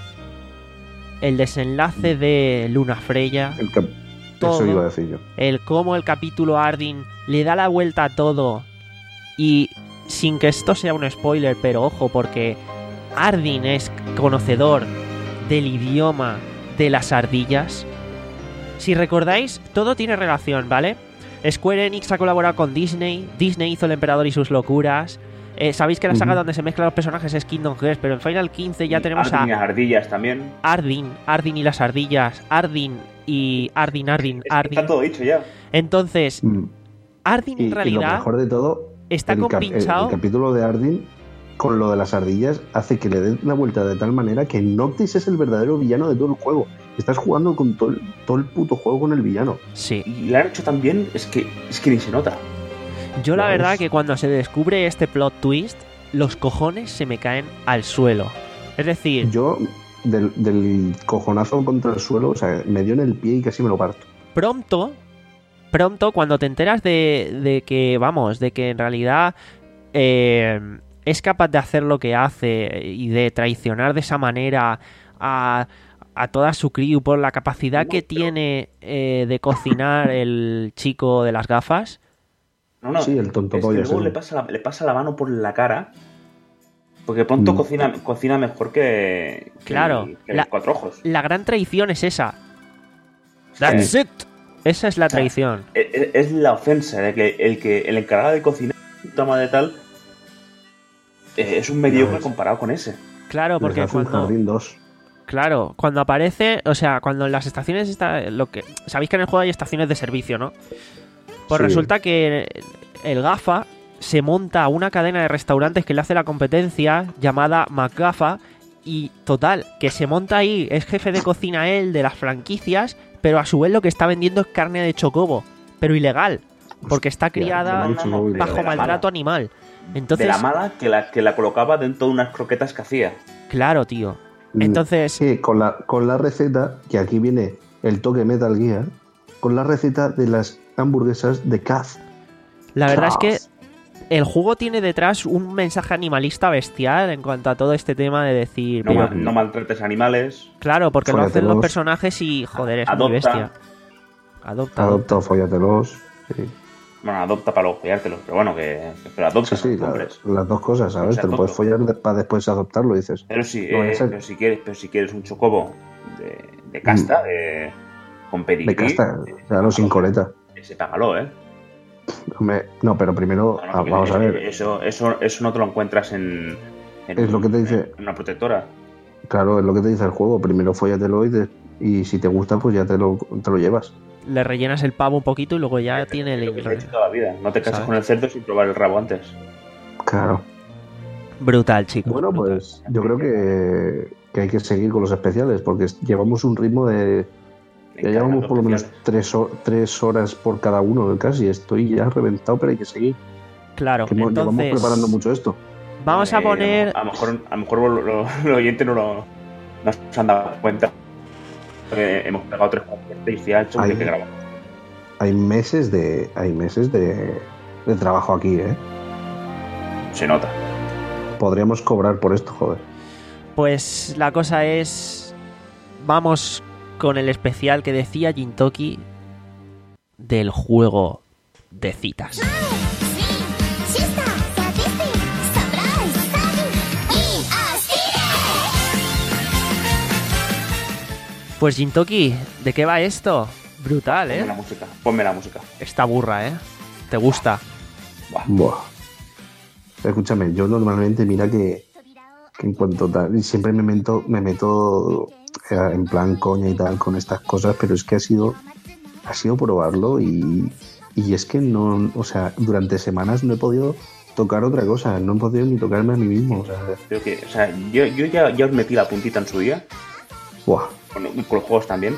A: el desenlace de Luna Freya,
B: El cap-
A: todo,
B: Eso iba a decir yo.
A: el cómo el capítulo Ardyn le da la vuelta a todo. Y sin que esto sea un spoiler, pero ojo, porque Ardyn es conocedor del idioma de las ardillas. Si recordáis, todo tiene relación, ¿vale? Square Enix ha colaborado con Disney, Disney hizo El Emperador y sus locuras. Eh, Sabéis que la saga
B: Ujú.
A: donde se mezclan los personajes es Kingdom Hearts, pero en Final quince ya tenemos
C: Ardyn y
A: a
C: las ardillas también.
A: Ardyn, Ardyn y las ardillas, Ardyn y Ardyn, Ardyn,
C: Es que
A: Ardyn.
C: está todo dicho ya.
A: Entonces,
B: Mm.
A: Ardyn
B: Y,
A: en
B: y lo
A: realidad
B: mejor de todo,
A: está
B: el, cap- el-
A: compinchado.
B: el capítulo de Ardyn con lo de las ardillas hace que le den la vuelta de tal manera que Noctis es el verdadero villano de todo el juego. Estás jugando con todo el, todo el puto juego con el villano.
A: Sí.
C: Y lo han hecho tan bien, es que, es que ni se nota.
A: Yo la
B: Ya
A: verdad
B: ves.
A: que cuando se descubre este plot twist, los cojones se me caen al suelo. Es decir,
B: Yo, del, del cojonazo contra el suelo, o sea, me dio en el pie y casi me lo parto.
A: pronto, pronto, cuando te enteras de, de que, vamos, de que en realidad eh, es capaz de hacer lo que hace y de traicionar de esa manera a, a toda su crew por la capacidad que tiene eh, de cocinar el chico de las gafas.
C: No, no.
B: Sí, el tonto
C: es que
B: pollas
C: luego
B: ese.
C: le pasa, la, le pasa la mano por la cara. Porque pronto
B: Mm.
C: cocina, cocina mejor que, que
A: Claro,
C: el- que
A: la-
C: los cuatro ojos.
A: La gran traición es esa. That's it. Esa es la traición.
C: Es, es- es la ofensa de que el que el encargado de cocinar, toma de tal, eh, es un mediocre
B: ves.
C: comparado con ese.
A: Claro,
B: Les
A: porque
B: hace un
A: cuando...
B: jardín dos.
A: Claro, cuando aparece, o sea, cuando en las estaciones está lo que sabéis que en el juego hay estaciones de servicio, ¿no? Pues
B: Sí.
A: resulta que el gafa se monta una cadena de restaurantes que le hace la competencia llamada McGafa y total, que se monta ahí, es jefe de cocina él de las franquicias, pero a su vez lo que está vendiendo es carne de chocobo, pero ilegal, porque está criada
B: no, no, no, de-
A: bajo
C: de la
A: maltrato
C: mala.
A: animal. Entonces,
C: De la mala que la, que la colocaba dentro de unas croquetas que hacía.
A: claro, tío.
B: Mm,
A: Entonces,
B: Sí, con la, con la receta, que aquí viene el toque Metal Gear, con la receta de las hamburguesas de Kaz.
A: la verdad es que
B: Kaz.
A: el juego tiene detrás un mensaje animalista bestial en cuanto a todo este tema de decir...
C: No,
A: pero-
C: mal- no maltrates animales.
A: claro, porque lo hacen los
B: Fóllatelos.
A: personajes y, joder, es muy
C: Adopta.
A: bestia. Adopta.
B: Adopta o follatelos. Sí,
C: Bueno, adopta para luego follártelos, pero bueno, que, que pero adopta
B: sí, sí,
C: los
B: la-
C: hombres.
B: las dos cosas, ¿sabes?
C: O sea,
B: Te lo puedes
C: todo.
B: follar de- para después adoptarlo, dices.
C: Pero si,
B: No vaya
C: eh,
B: a ser.
C: pero si quieres, pero si quieres un chocobo de, de casta, de, con pedigrí,
B: De casta, claro, sin coleta.
C: ese págalo, ¿eh?
B: Hombre, no, pero primero,
C: No, no,
B: ah,
C: porque
B: vamos a ver.
C: Eso, eso, eso no te lo encuentras en, en-
B: Es lo que te dice.
C: en una protectora.
B: Claro, es lo que te dice el juego. Primero fóllatelo y, de- y si te gusta, pues ya te lo, te lo llevas.
A: Le rellenas el pavo un poquito y luego ya tiene
C: Lo que te he
A: el...
C: dicho toda la vida. No te casas
A: ¿Sabes?
C: con el cerdo sin probar el rabo antes.
B: Claro.
A: Brutal, chicos.
B: Bueno,
A: brutal.
B: pues yo creo que, que hay que seguir con los especiales porque llevamos un ritmo de. Ya llevamos por lo menos tres, ho- tres horas por cada uno casi. Estoy ya reventado, pero hay que seguir.
A: Claro,
B: Que hemos- llevamos
A: entonces...
B: preparando mucho esto.
A: Vamos a
C: Eh,
A: poner...
C: A lo mejor, a lo mejor los, los- los oyentes no, lo, no se han dado cuenta. Eh, hemos pegado tres cuartos y ya hecho
B: Ahí.
C: que grabamos.
B: Hay meses de. Hay meses de, de trabajo aquí, ¿eh?
C: Se nota.
B: Podríamos cobrar por esto, joder.
A: Pues la cosa es... Vamos con el especial que decía Jintoki del juego de citas. Pues Jintoki, ¿de qué va esto? Brutal,
C: Ponme la
A: ¿eh?
C: música. Ponme la música.
A: Esta burra, ¿eh? ¿Te gusta?
C: Buah.
B: Buah. Escúchame, yo normalmente, mira que, que en cuanto tal, y siempre me meto, me meto eh, en plan coña y tal con estas cosas, pero es que ha sido, ha sido probarlo y, y es que no, o sea, durante semanas no he podido tocar otra cosa, no he podido ni tocarme a mí mismo, o sea,
C: Creo que, o sea, yo, yo ya, ya os metí la puntita en su día.
B: buah,
C: Con, con los juegos también.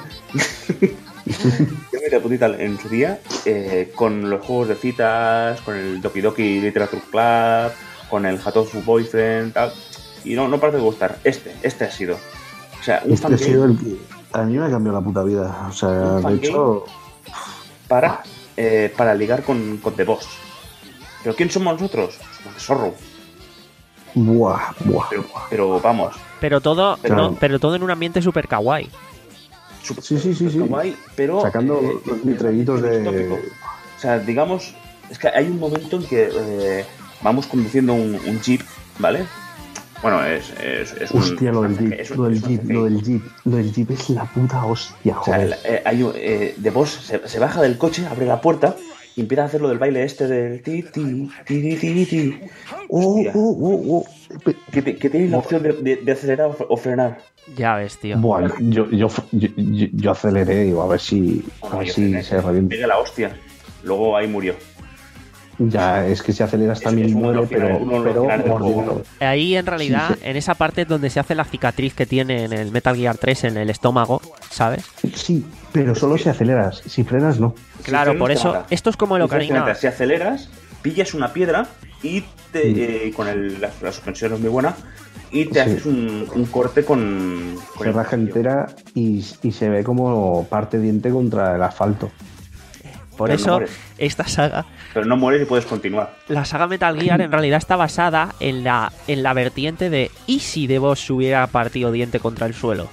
C: Yo me metí la puntita en su día eh, con los juegos de citas, con el Doki Doki Literature Club, con el Hatotsu Boyfriend, tal. Y no, no parece de gustar. Este, este ha sido. O sea, un
B: este ha
C: fangame
B: sido el que a mí me ha cambiado la puta vida, o sea,
C: Un
B: de
C: fangame.
B: hecho,
C: para, eh, para ligar con, con The Boss. ¿Pero quién somos nosotros? Somos de Zorro.
B: Buah, buah.
C: Pero, pero vamos,
A: Pero todo,
B: Pero-
A: no, pero todo en un ambiente súper kawaii.
C: super,
B: Sí, sí, sí, sí.
C: kawaii, pero
B: Sacando
C: eh,
B: los litreritos de...
C: distópico. O sea, digamos, es que hay un momento en que eh, vamos conduciendo un, un jeep, ¿vale? Bueno, es, es, es un...
B: Hostia, lo del jeep,
C: es un-
B: lo del
C: es un
B: jeep,
C: C G I.
B: lo del jeep, lo del jeep es la puta hostia,
C: O sea,
B: joder.
C: el- eh, hay un- eh, The Boss se, se baja del coche, abre la puerta y empieza a hacer lo del baile este del ti, ti, ti, ti, ti, ti.
B: Oh,
C: Hostia.
B: oh, oh, oh. Pe-
C: Que, te- que tienes la opción de, de- de acelerar o, o frenar.
A: Ya ves, tío.
B: Buah, yo, yo, yo, yo- yo aceleré, digo, a ver si, a
C: Bueno,
B: ver
C: yo
B: si
C: frené,
B: se revienta.
C: pegué la hostia. Luego ahí murió.
B: Ya, es que si aceleras
C: Es-
B: también
C: es uno de
B: muere,
C: los finales-
B: pero,
C: uno de los
B: pero
C: finales del
B: mordiendo.
C: juego.
A: Ahí en realidad,
B: Sí, sí.
A: en esa parte es donde se hace la cicatriz que tiene en el Metal Gear tres en el estómago, ¿sabes?
B: Sí, pero solo si aceleras, si frenas no.
A: Claro,
C: frenas
A: por
C: te
A: eso,
C: mata.
A: esto es como el
C: Entonces,
A: Ocarina.
C: fíjate, si aceleras, pillas una piedra y te,
B: Sí.
C: eh, con el, la, la suspensión es muy buena y te
B: Sí.
C: haces un, un corte con, con
B: Se
C: el
B: raja
C: cuchillo.
B: entera y, y se ve como parte diente contra el asfalto.
A: Por
C: Pero no
A: eso,
C: mueres.
A: esta saga,
C: Pero no mueres y puedes continuar.
A: la saga Metal Gear en realidad está basada en la, en la vertiente de ¿y si The Boss se hubiera partido diente contra el suelo?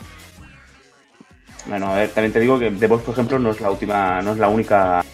C: Bueno, a ver, también te digo que The Boss, por ejemplo, no es la última, no es la única,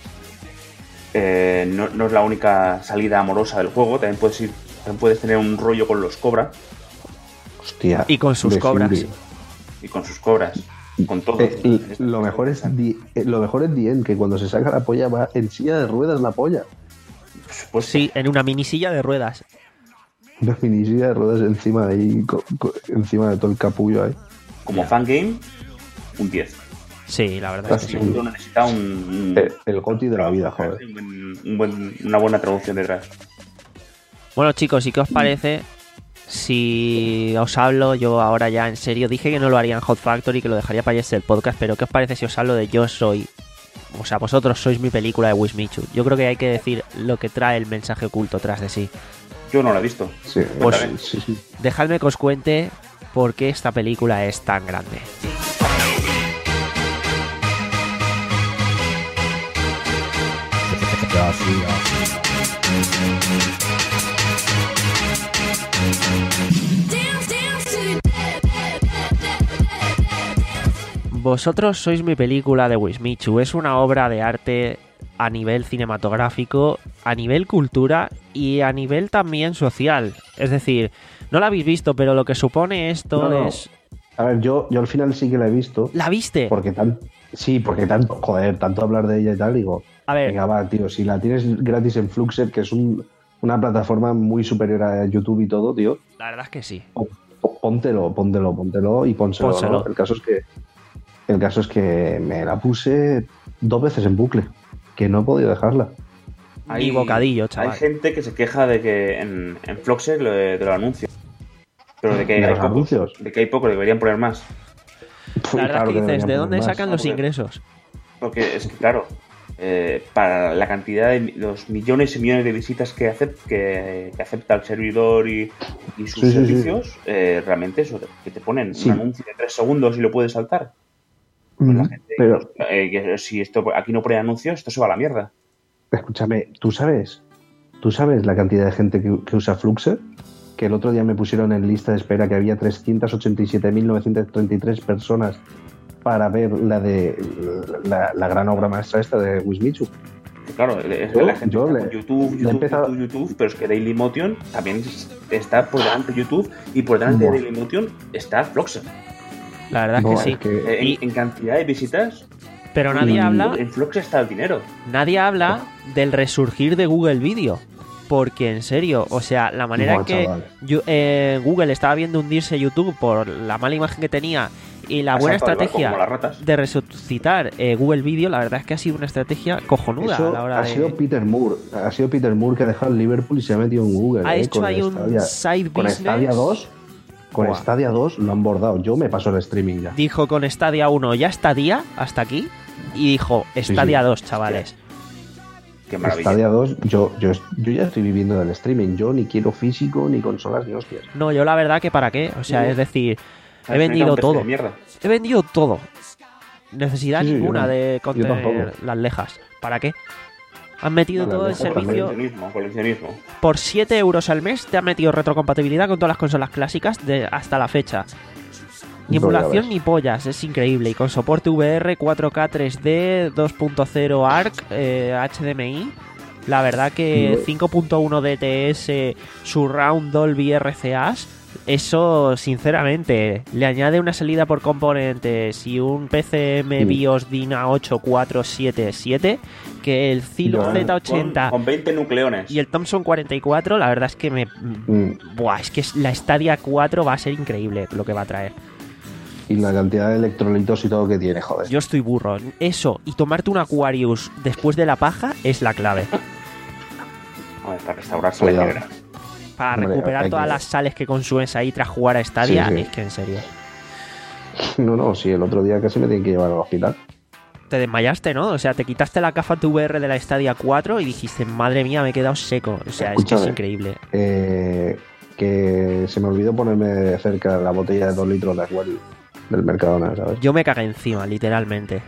C: eh, no, no es la única salida amorosa del juego. También puedes ir, también puedes tener un rollo con los Cobra
B: Hostia.
A: Y con sus
B: de
A: cobras.
B: Fury.
C: y con sus cobras, con todo.
B: Eh, y lo mejor es Di- eh, lo mejor es Dien, que cuando se saca la polla va en silla de ruedas la polla.
C: Pues
A: Sí, en una mini silla de ruedas.
B: Una mini silla de ruedas encima de ahí, co- co- encima de todo el capullo ahí.
C: como fangame, un diez.
A: Sí, la verdad es que sí.
C: Uno necesita un, un-
B: El, el goti de la vida, joder.
C: un buen- un buen- una buena traducción detrás.
A: Bueno, chicos, ¿y qué os parece si os hablo yo ahora ya en serio? Dije que no lo haría en Hot Factory, que lo dejaría para el podcast, pero ¿qué os parece si os hablo de Yo Soy? O sea, vosotros sois mi película de Wismichu. Yo creo que hay que decir lo que trae el mensaje oculto tras de sí.
C: Yo no lo he visto.
B: Sí,
A: Pues-
B: sí, sí.
A: Dejadme que os cuente por qué esta película es tan grande. Vosotros sois mi película de Wismichu. Es una obra de arte a nivel cinematográfico, a nivel cultura y a nivel también social. Es decir, no la habéis visto, pero lo que supone esto
B: No, no.
A: es...
B: A ver, yo, yo al final sí que la he visto.
A: ¿La viste?
B: Porque tan, sí, porque tanto, joder, tanto hablar de ella y tal, digo,
A: A ver,
B: venga, va, tío, si la tienes gratis en Fluxer, que es un- una plataforma muy superior a YouTube y todo, tío,
A: la verdad es que sí.
B: po- póntelo, póntelo, póntelo y pónselo.
A: Pónselo.
B: ¿no? El caso es que el caso es que me la puse dos veces en bucle, que no he podido dejarla.
A: Ni bocadillo, chaval.
C: Hay gente que se queja de que en, en Floxer lo de, de los anuncios. Pero de que,
B: ¿De
C: hay
B: los
C: pocos,
B: anuncios?
C: de que hay pocos, deberían poner más.
A: La verdad es que dices, ¿de dónde
B: sacan
A: sacan los
C: Joder.
A: ingresos?
C: Porque es que, claro, eh, para la cantidad de los millones y millones de visitas que, acep- que, que acepta el servidor y, y sus
B: Sí, sí, sí.
C: servicios, eh, realmente eso, que te ponen
B: Sí.
C: un anuncio de tres segundos y lo puedes saltar. Pues la gente,
B: Pero,
C: eh, que si esto aquí no pone anuncios, esto se va a la mierda.
B: escúchame, ¿tú sabes? ¿Tú sabes la cantidad de gente que, que usa Fluxer? Que el otro día me pusieron en lista de espera que había trescientas ochenta y siete mil novecientas treinta y tres personas para ver la de la, la gran obra maestra esta de Wismichu.
C: Que Claro, es
B: Yo-
C: la gente
B: yo
C: está
B: le-
C: con YouTube,
B: le he
C: YouTube,
B: empezado-
C: YouTube, YouTube, pero es que Dailymotion también está por delante de YouTube y por delante
B: Buah.
C: de Dailymotion está Floxer.
A: La verdad es
B: Buah,
A: que sí.
B: es que-
C: Eh, en,
A: Y-
C: en cantidad de visitas,
A: Pero nadie
B: Mm,
A: habla,
C: en Floxer está el dinero.
A: nadie habla del resurgir de Google Video. Porque en serio, o sea, la manera
B: Buah,
A: en que
B: chaval.
A: yo- eh, Google estaba viendo hundirse YouTube por la mala imagen que tenía y la
C: Ha
A: buena
C: saltado del barco
A: estrategia
C: como las ratas.
A: de resucitar eh, Google Video, la verdad es que ha sido una estrategia cojonuda
B: Eso
A: a la hora
B: ha
A: de...
B: sido Peter Moore. Ha sido Peter Moore que ha dejado el Liverpool y se ha metido en Google.
A: Ha
B: eh,
A: hecho
B: con
A: ahí un
B: Stadia-
A: side
B: Con
A: business.
B: Stadia dos. Con
A: Buah.
B: Stadia dos lo han bordado. Yo me paso el streaming ya.
A: Dijo con Stadia uno, ya Stadia, hasta aquí. Y dijo, Stadia
B: sí.
A: dos, chavales.
C: Qué maravilla.
B: Stadia dos, yo, yo, yo ya estoy viviendo del streaming. Yo ni quiero físico, ni consolas, ni hostias.
A: No, yo la verdad que para qué. O sea,
C: No.
A: es decir,
C: Al
A: he
C: final
A: vendido
C: un P C
A: todo.
C: de mierda.
A: He vendido todo. Necesidad
B: Sí, sí,
A: ninguna
B: yo no-
A: de
B: yo
A: contener
B: tampoco.
A: las lejas. ¿Para qué? Han metido
B: Vale,
A: todo el
B: mejor
A: servicio.
C: Coleccionismo, coleccionismo.
A: Por siete euros al mes te han metido retrocompatibilidad con todas las consolas clásicas de hasta la fecha. Ni
B: Pues ya
A: emulación
B: ves.
A: ni pollas, es increíble. Y con soporte V R, cuatro K tres D, dos punto cero A R C, eh, H D M I. La verdad que
B: No.
A: cinco punto uno D T S, Surround Dolby R C A S, eso sinceramente le añade una salida por componentes y un P C M
B: Mm.
A: BIOS DINA ocho cuatro siete siete que el Zillow
B: Ya.
A: Z ochenta
C: Con, con veinte nucleones.
A: y el Thomson cuarenta y cuatro, la verdad es que me...
B: Mm.
A: Buah, es que la Stadia cuatro va a ser increíble lo que va a traer.
B: Y la cantidad de electrolitos y todo que tiene, joder.
A: Yo estoy burro. Eso y tomarte un Aquarius después de la paja es la clave.
C: Joder, para restaurarse
B: Pues
C: la
B: ya.
C: piedra.
A: Para
B: Hombre,
A: recuperar
B: hay
A: todas
B: que-
A: las sales que consumes ahí tras jugar a Stadia,
B: Sí, sí.
A: es que en serio.
B: No, no, sí, el otro día casi me tienen que llevar al hospital.
A: Te desmayaste, ¿no? O sea, te quitaste la gafa V R de la Stadia cuatro y dijiste, madre mía, me he quedado seco. O sea, es que es
B: Escúchame.
A: increíble.
B: Eh, que se me olvidó ponerme cerca la botella de dos litros de Aquarius del Mercadona, ¿sabes?
A: Yo me cagué encima, literalmente.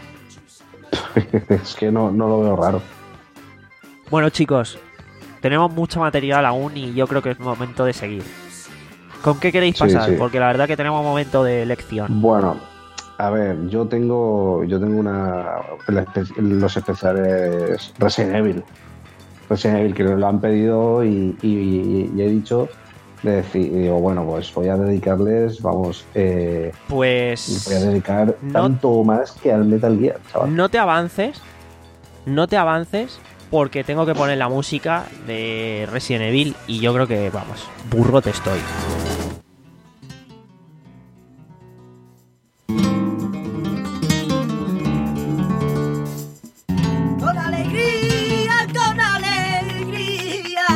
B: Es que no, no lo veo raro.
A: Bueno, chicos, tenemos mucho material aún y yo creo que es momento de seguir. ¿Con qué queréis
B: Sí,
A: pasar?
B: sí.
A: Porque la verdad que tenemos momento de elección.
B: Bueno, a ver, yo tengo yo tengo una la espe- los especiales Resident Evil. Resident Evil que lo han pedido y, y- y he dicho de decir, digo, bueno, pues voy a dedicarles, vamos, eh,
A: Pues
B: voy a dedicar
A: no-
B: tanto más que al Metal Gear, chaval.
A: no te avances, no te avances porque tengo que poner la música de Resident Evil y yo creo que, vamos, burro te estoy.
F: Con alegría, con alegría.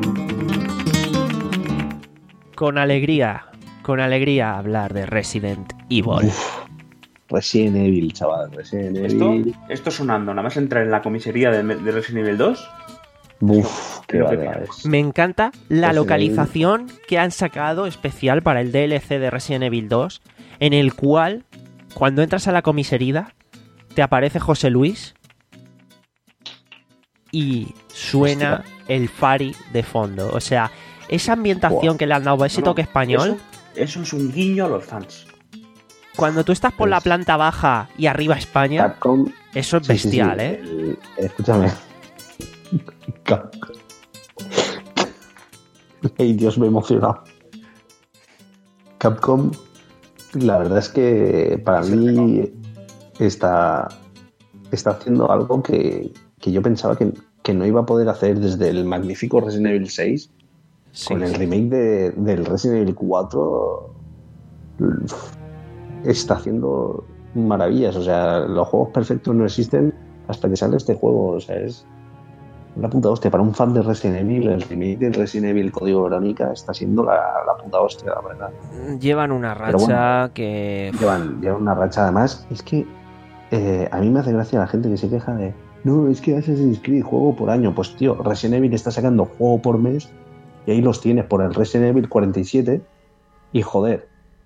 A: Con alegría, con alegría hablar de Resident Evil.
B: Resident Evil, chaval, Resident
C: Esto,
B: Evil.
C: esto sonando, nada más entrar en la comisaría de, de Resident Evil dos.
B: Uf, qué
C: Creo que
B: barbaridad
C: tienes.
B: es.
A: Me encanta la
B: Resident
A: localización que han sacado especial para el D L C de Resident Evil dos, en el cual, cuando entras a la comisaría, te aparece José Luis y suena
B: Hostia.
A: el Fari de fondo. O sea, esa ambientación
B: Buah.
A: que le han dado a ese
C: No, no,
A: toque español,
C: Eso, eso es un guiño a los fans.
A: cuando tú estás por la
B: Es-
A: planta baja y arriba España,
B: Capcom.
A: eso es
B: Sí, sí, sí,
A: bestial, ¿eh?
B: el- escúchame. Cap- Ay, Dios, me he emocionado. Capcom, la verdad es que para mí está, está haciendo algo que, que yo pensaba que, que no iba a poder hacer desde el magnífico Resident Evil seis.
A: Sí,
B: Con el
A: sí.
B: remake de- del Resident Evil cuatro uf, está haciendo maravillas. O sea, los juegos perfectos no existen hasta que sale este juego. O sea, es una puta hostia. Para un fan de Resident Evil, el remake del Resident Evil Código Verónica está siendo la, la puta hostia, la verdad.
A: Llevan una
B: Pero
A: racha que...
B: Llevan, llevan una racha. Además, es que eh, a mí me hace gracia la gente que se queja de no, es que Assassin's Creed juego por año. Pues tío, Resident Evil está sacando juego por mes y ahí los tienes por el Resident Evil cuarenta y siete y joder,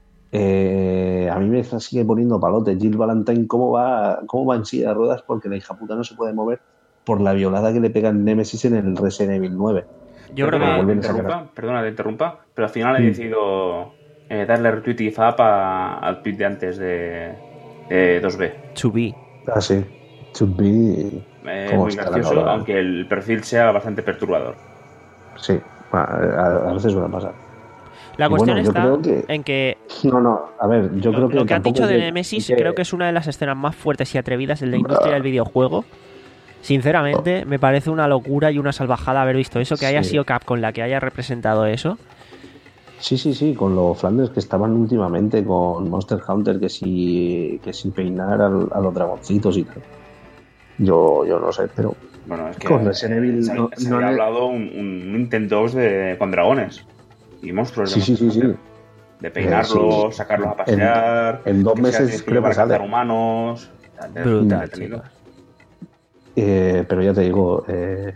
B: eh, a mí me sigue poniendo palote Jill Valentine cómo va, cómo va en silla de ruedas porque la hija puta no se puede mover por la violada que le pegan Nemesis en el Resident Evil nueve.
A: Yo creo
C: perdona,
A: que...
B: vuelven
C: te
B: a sacar.
C: interrumpa, perdona, te interrumpa, pero al final he
B: Mm.
C: decidido eh, darle retweet y zap a- al tweet de antes de, de dos B.
A: To be.
B: Ah, sí. Should be...
C: Eh,
B: ¿Cómo
C: muy
B: está la
C: gracioso,
B: cabrona?
C: aunque el perfil sea bastante perturbador.
B: Sí, a, a- a veces suele pasar.
A: La
B: Y
A: cuestión
B: bueno, yo
A: está
B: creo que-
A: en que
B: No, no, a ver, yo
A: lo,
B: creo que...
A: lo que han
B: tampoco
A: dicho de
B: hay que-
A: Nemesis
B: hay que-
A: creo que es una de las escenas más fuertes y atrevidas de la industria del videojuego. Sinceramente, me parece una locura y una salvajada haber visto eso, que haya
B: Sí.
A: sido Capcom la que haya representado eso.
B: Sí, sí, sí, con los Flanders que estaban últimamente con Monster Hunter, que si, que sin peinar al- a los dragoncitos y tal. Yo, yo no sé, pero
C: Bueno, es que
B: Con Resident Evil
C: se,
B: no-
C: se
B: no
C: había
B: le-
C: hablado un, un Nintendo dos de, con dragones y monstruos de
B: sí, sí, sí,
C: Monster
B: sí.
C: Hunter. De peinarlos,
B: Eh, sí.
C: sacarlos a
B: En-
C: pasear.
B: en dos
C: que
B: meses
C: sea, tienes
B: creo que
C: llevar a cazar
B: sale.
C: humanos. Es
A: Brutal,
C: entretenido.
A: chicos.
B: Eh, pero ya te digo, eh,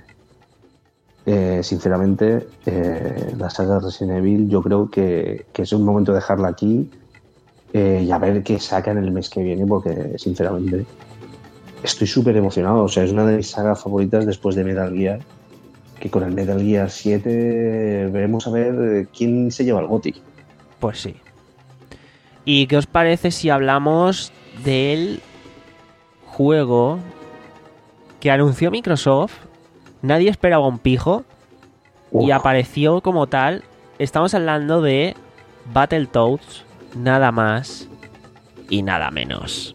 B: eh, sinceramente, eh, la saga Resident Evil yo creo que, que es un momento de dejarla aquí eh, y a ver qué sacan el mes que viene, porque sinceramente estoy súper emocionado. O sea, es una de mis sagas favoritas después de Metal Gear. Que con el Metal Gear siete veremos a ver quién se lleva el GOTY.
A: Pues sí. ¿Y qué os parece si hablamos del juego que anunció Microsoft? Nadie esperaba un pijo y
B: Uf.
A: apareció como tal. Estamos hablando de Battletoads, nada más y nada menos.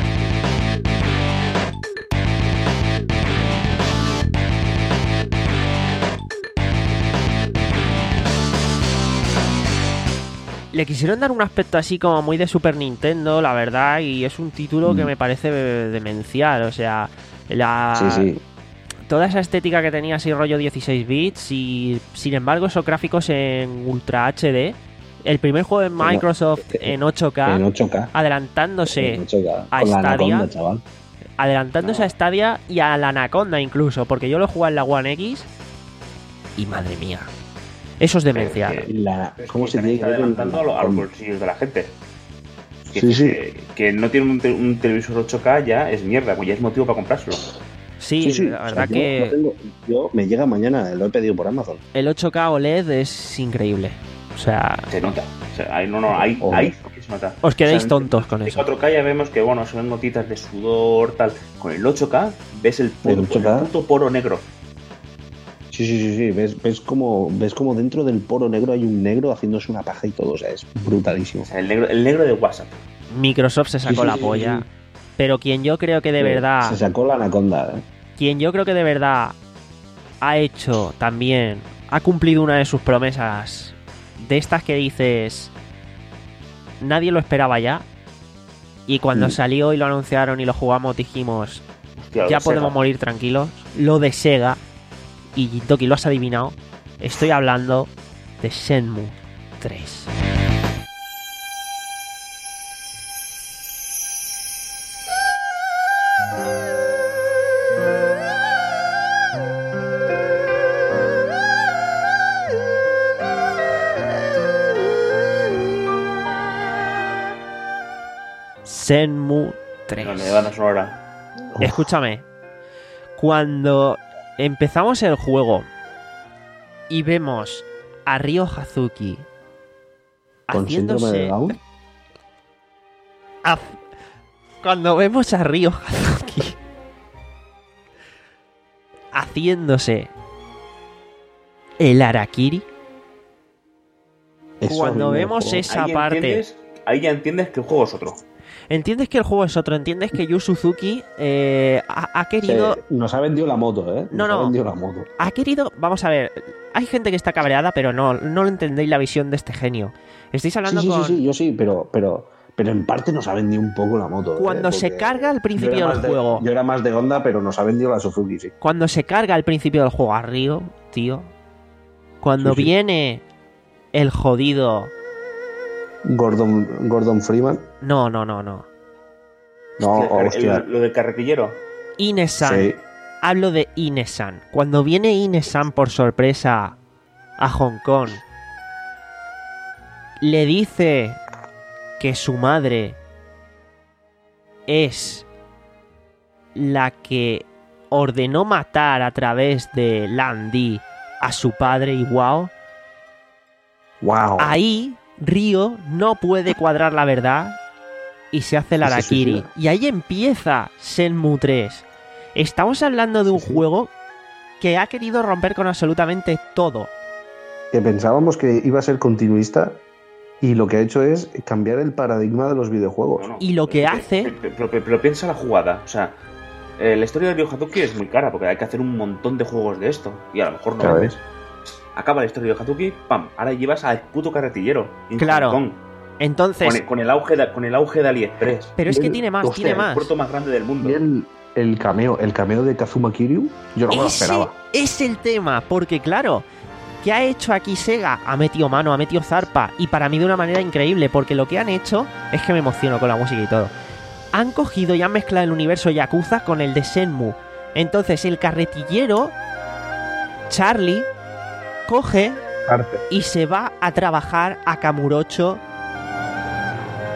A: Le quisieron dar un aspecto así como muy de Super Nintendo, la verdad, y es un título que me parece demencial. O sea, la...
B: Sí, sí.
A: toda esa estética que tenía así rollo dieciséis bits y sin embargo esos gráficos en Ultra H D. El primer juego de Microsoft en ocho K,
B: En ocho K.
A: adelantándose
B: En ocho K.
A: a
B: Con la
A: Stadia.
B: Anaconda, chaval.
A: adelantándose
C: No.
A: a Stadia y a la Anaconda incluso, porque yo lo he jugado en la One X y madre mía, eso es demencial.
C: Eh,
B: La,
C: Es
B: ¿Cómo
C: que
B: se
C: también
B: tiene
C: está
B: que ver con-
C: adelantando a, lo- a los bolsillos de la gente. Que,
B: Sí, sí.
C: que, que no tiene un, te- un televisor ocho K ya es mierda, pues ya es motivo para comprárselo.
A: Sí,
B: Sí, sí,
A: la
B: o
A: verdad
B: sea, yo
A: que
B: lo tengo- yo me llega mañana, lo he pedido por Amazon.
A: el ocho K O L E D es increíble. O sea,
C: Se nota. O sea, ahí no, no, ahí,
B: Oh.
C: ahí sí que se nota.
A: os quedáis
C: O sea,
A: tontos con
C: en
A: eso.
C: cuatro K ya vemos que, bueno, se ven gotitas de sudor, tal. Con el ocho K ves el puto,
B: El ocho K.
C: el puto poro negro.
B: Sí, sí, sí, sí. Ves, ves como ves como dentro del poro negro hay un negro haciéndose una paja y todo. O sea, es brutalísimo.
C: O sea, el negro, el negro de WhatsApp.
A: Microsoft se sacó
B: Sí, sí,
A: la
B: sí,
A: polla,
B: sí.
A: pero quien yo creo que de
B: Sí,
A: verdad,
B: Se sacó la anaconda, ¿eh?
A: quien yo creo que de verdad ha hecho también, ha cumplido una de sus promesas, de estas que dices, nadie lo esperaba ya, y cuando
B: Mm.
A: salió y lo anunciaron y lo jugamos dijimos,
C: Hostia, lo
A: ya
C: de
A: podemos
C: Sega.
A: morir tranquilos, lo de Sega, y Toki lo has adivinado, estoy hablando de Shenmue tres. Shenmue tres.
C: No, de banda sonora.
B: Uf.
A: Escúchame, cuando empezamos el juego y vemos a Ryo Hazuki
B: Con síndrome de
A: haciéndose...
B: Down.
A: haz- Cuando vemos a Ryo Hazuki haciéndose el Harakiri,
B: Eso
A: cuando
B: a mí me
A: vemos
B: dejó-
A: esa
C: Ahí
A: parte...
C: entiendes- ahí ya entiendes que el juego es otro.
A: Entiendes que el juego es otro, entiendes que Yu Suzuki eh, ha, ha querido...
B: Se- nos ha vendido la moto, ¿eh? Nos
A: No, no.
B: ha vendido la moto.
A: Ha querido... Vamos a ver, hay gente que está cabreada, pero no, no lo entendéis la visión de este genio. Estáis
B: Sí,
A: hablando
B: sí,
A: con...
B: sí, sí, yo sí, pero, pero, pero en parte nos ha vendido un poco la moto. ¿eh?
A: Cuando se
B: Porque
A: carga al
B: yo
A: principio
B: era
A: del
B: más de-
A: juego,
B: Yo era más de Honda, pero nos ha vendido la Suzuki, sí.
A: cuando se carga al principio del juego a Ryo, tío, cuando
B: Sí, sí.
A: viene el jodido...
B: Gordon, Gordon Freeman.
A: No, no, no, no.
B: No,
C: El- el-
B: hostia.
C: lo del carretillero.
A: Inesan.
B: Sí.
A: Hablo de Inesan. Cuando viene Inesan por sorpresa a Hong Kong, le dice que su madre es la que ordenó matar a través de Lan Di a su padre Iwao.
B: Wow.
A: Ahí Ryo no puede cuadrar la verdad y se hace el
B: Y se
A: Harakiri.
B: suicida.
A: Y ahí empieza Shenmue tres. Estamos hablando de un
B: Sí, sí.
A: juego que ha querido romper con absolutamente todo.
B: Que pensábamos que iba a ser continuista y lo que ha hecho es cambiar el paradigma de los videojuegos.
C: No, no.
A: Y lo que
C: Pero-
A: hace-
C: Pero, pero- pero- pero piensa la jugada. O sea, eh, la historia de Ryo Hazuki es muy cara porque hay que hacer un montón de juegos de esto. Y a lo mejor no
B: Claro,
C: vendes. Acaba la historia de Hazuki, pam, ahora llevas al puto carretillero. en
A: Claro.
C: Hong Kong,
A: Entonces,
C: Con el, con el auge de, con el auge de AliExpress.
A: pero es que
B: Bien,
A: tiene más,
C: Hostia,
A: tiene
C: el
A: más.
C: puerto más grande del mundo.
B: Y el, el cameo, el cameo de Kazuma Kiryu, yo no me lo
A: Ese
B: esperaba.
A: es el tema, porque claro, ¿qué ha hecho aquí Sega? Ha metido mano, ha metido zarpa, y para mí de una manera increíble, porque lo que han hecho es que me emociono con la música y todo. Han cogido y han mezclado el universo Yakuza con el de Shenmue. Entonces el carretillero, Charlie, coge y se va a trabajar a Kamurocho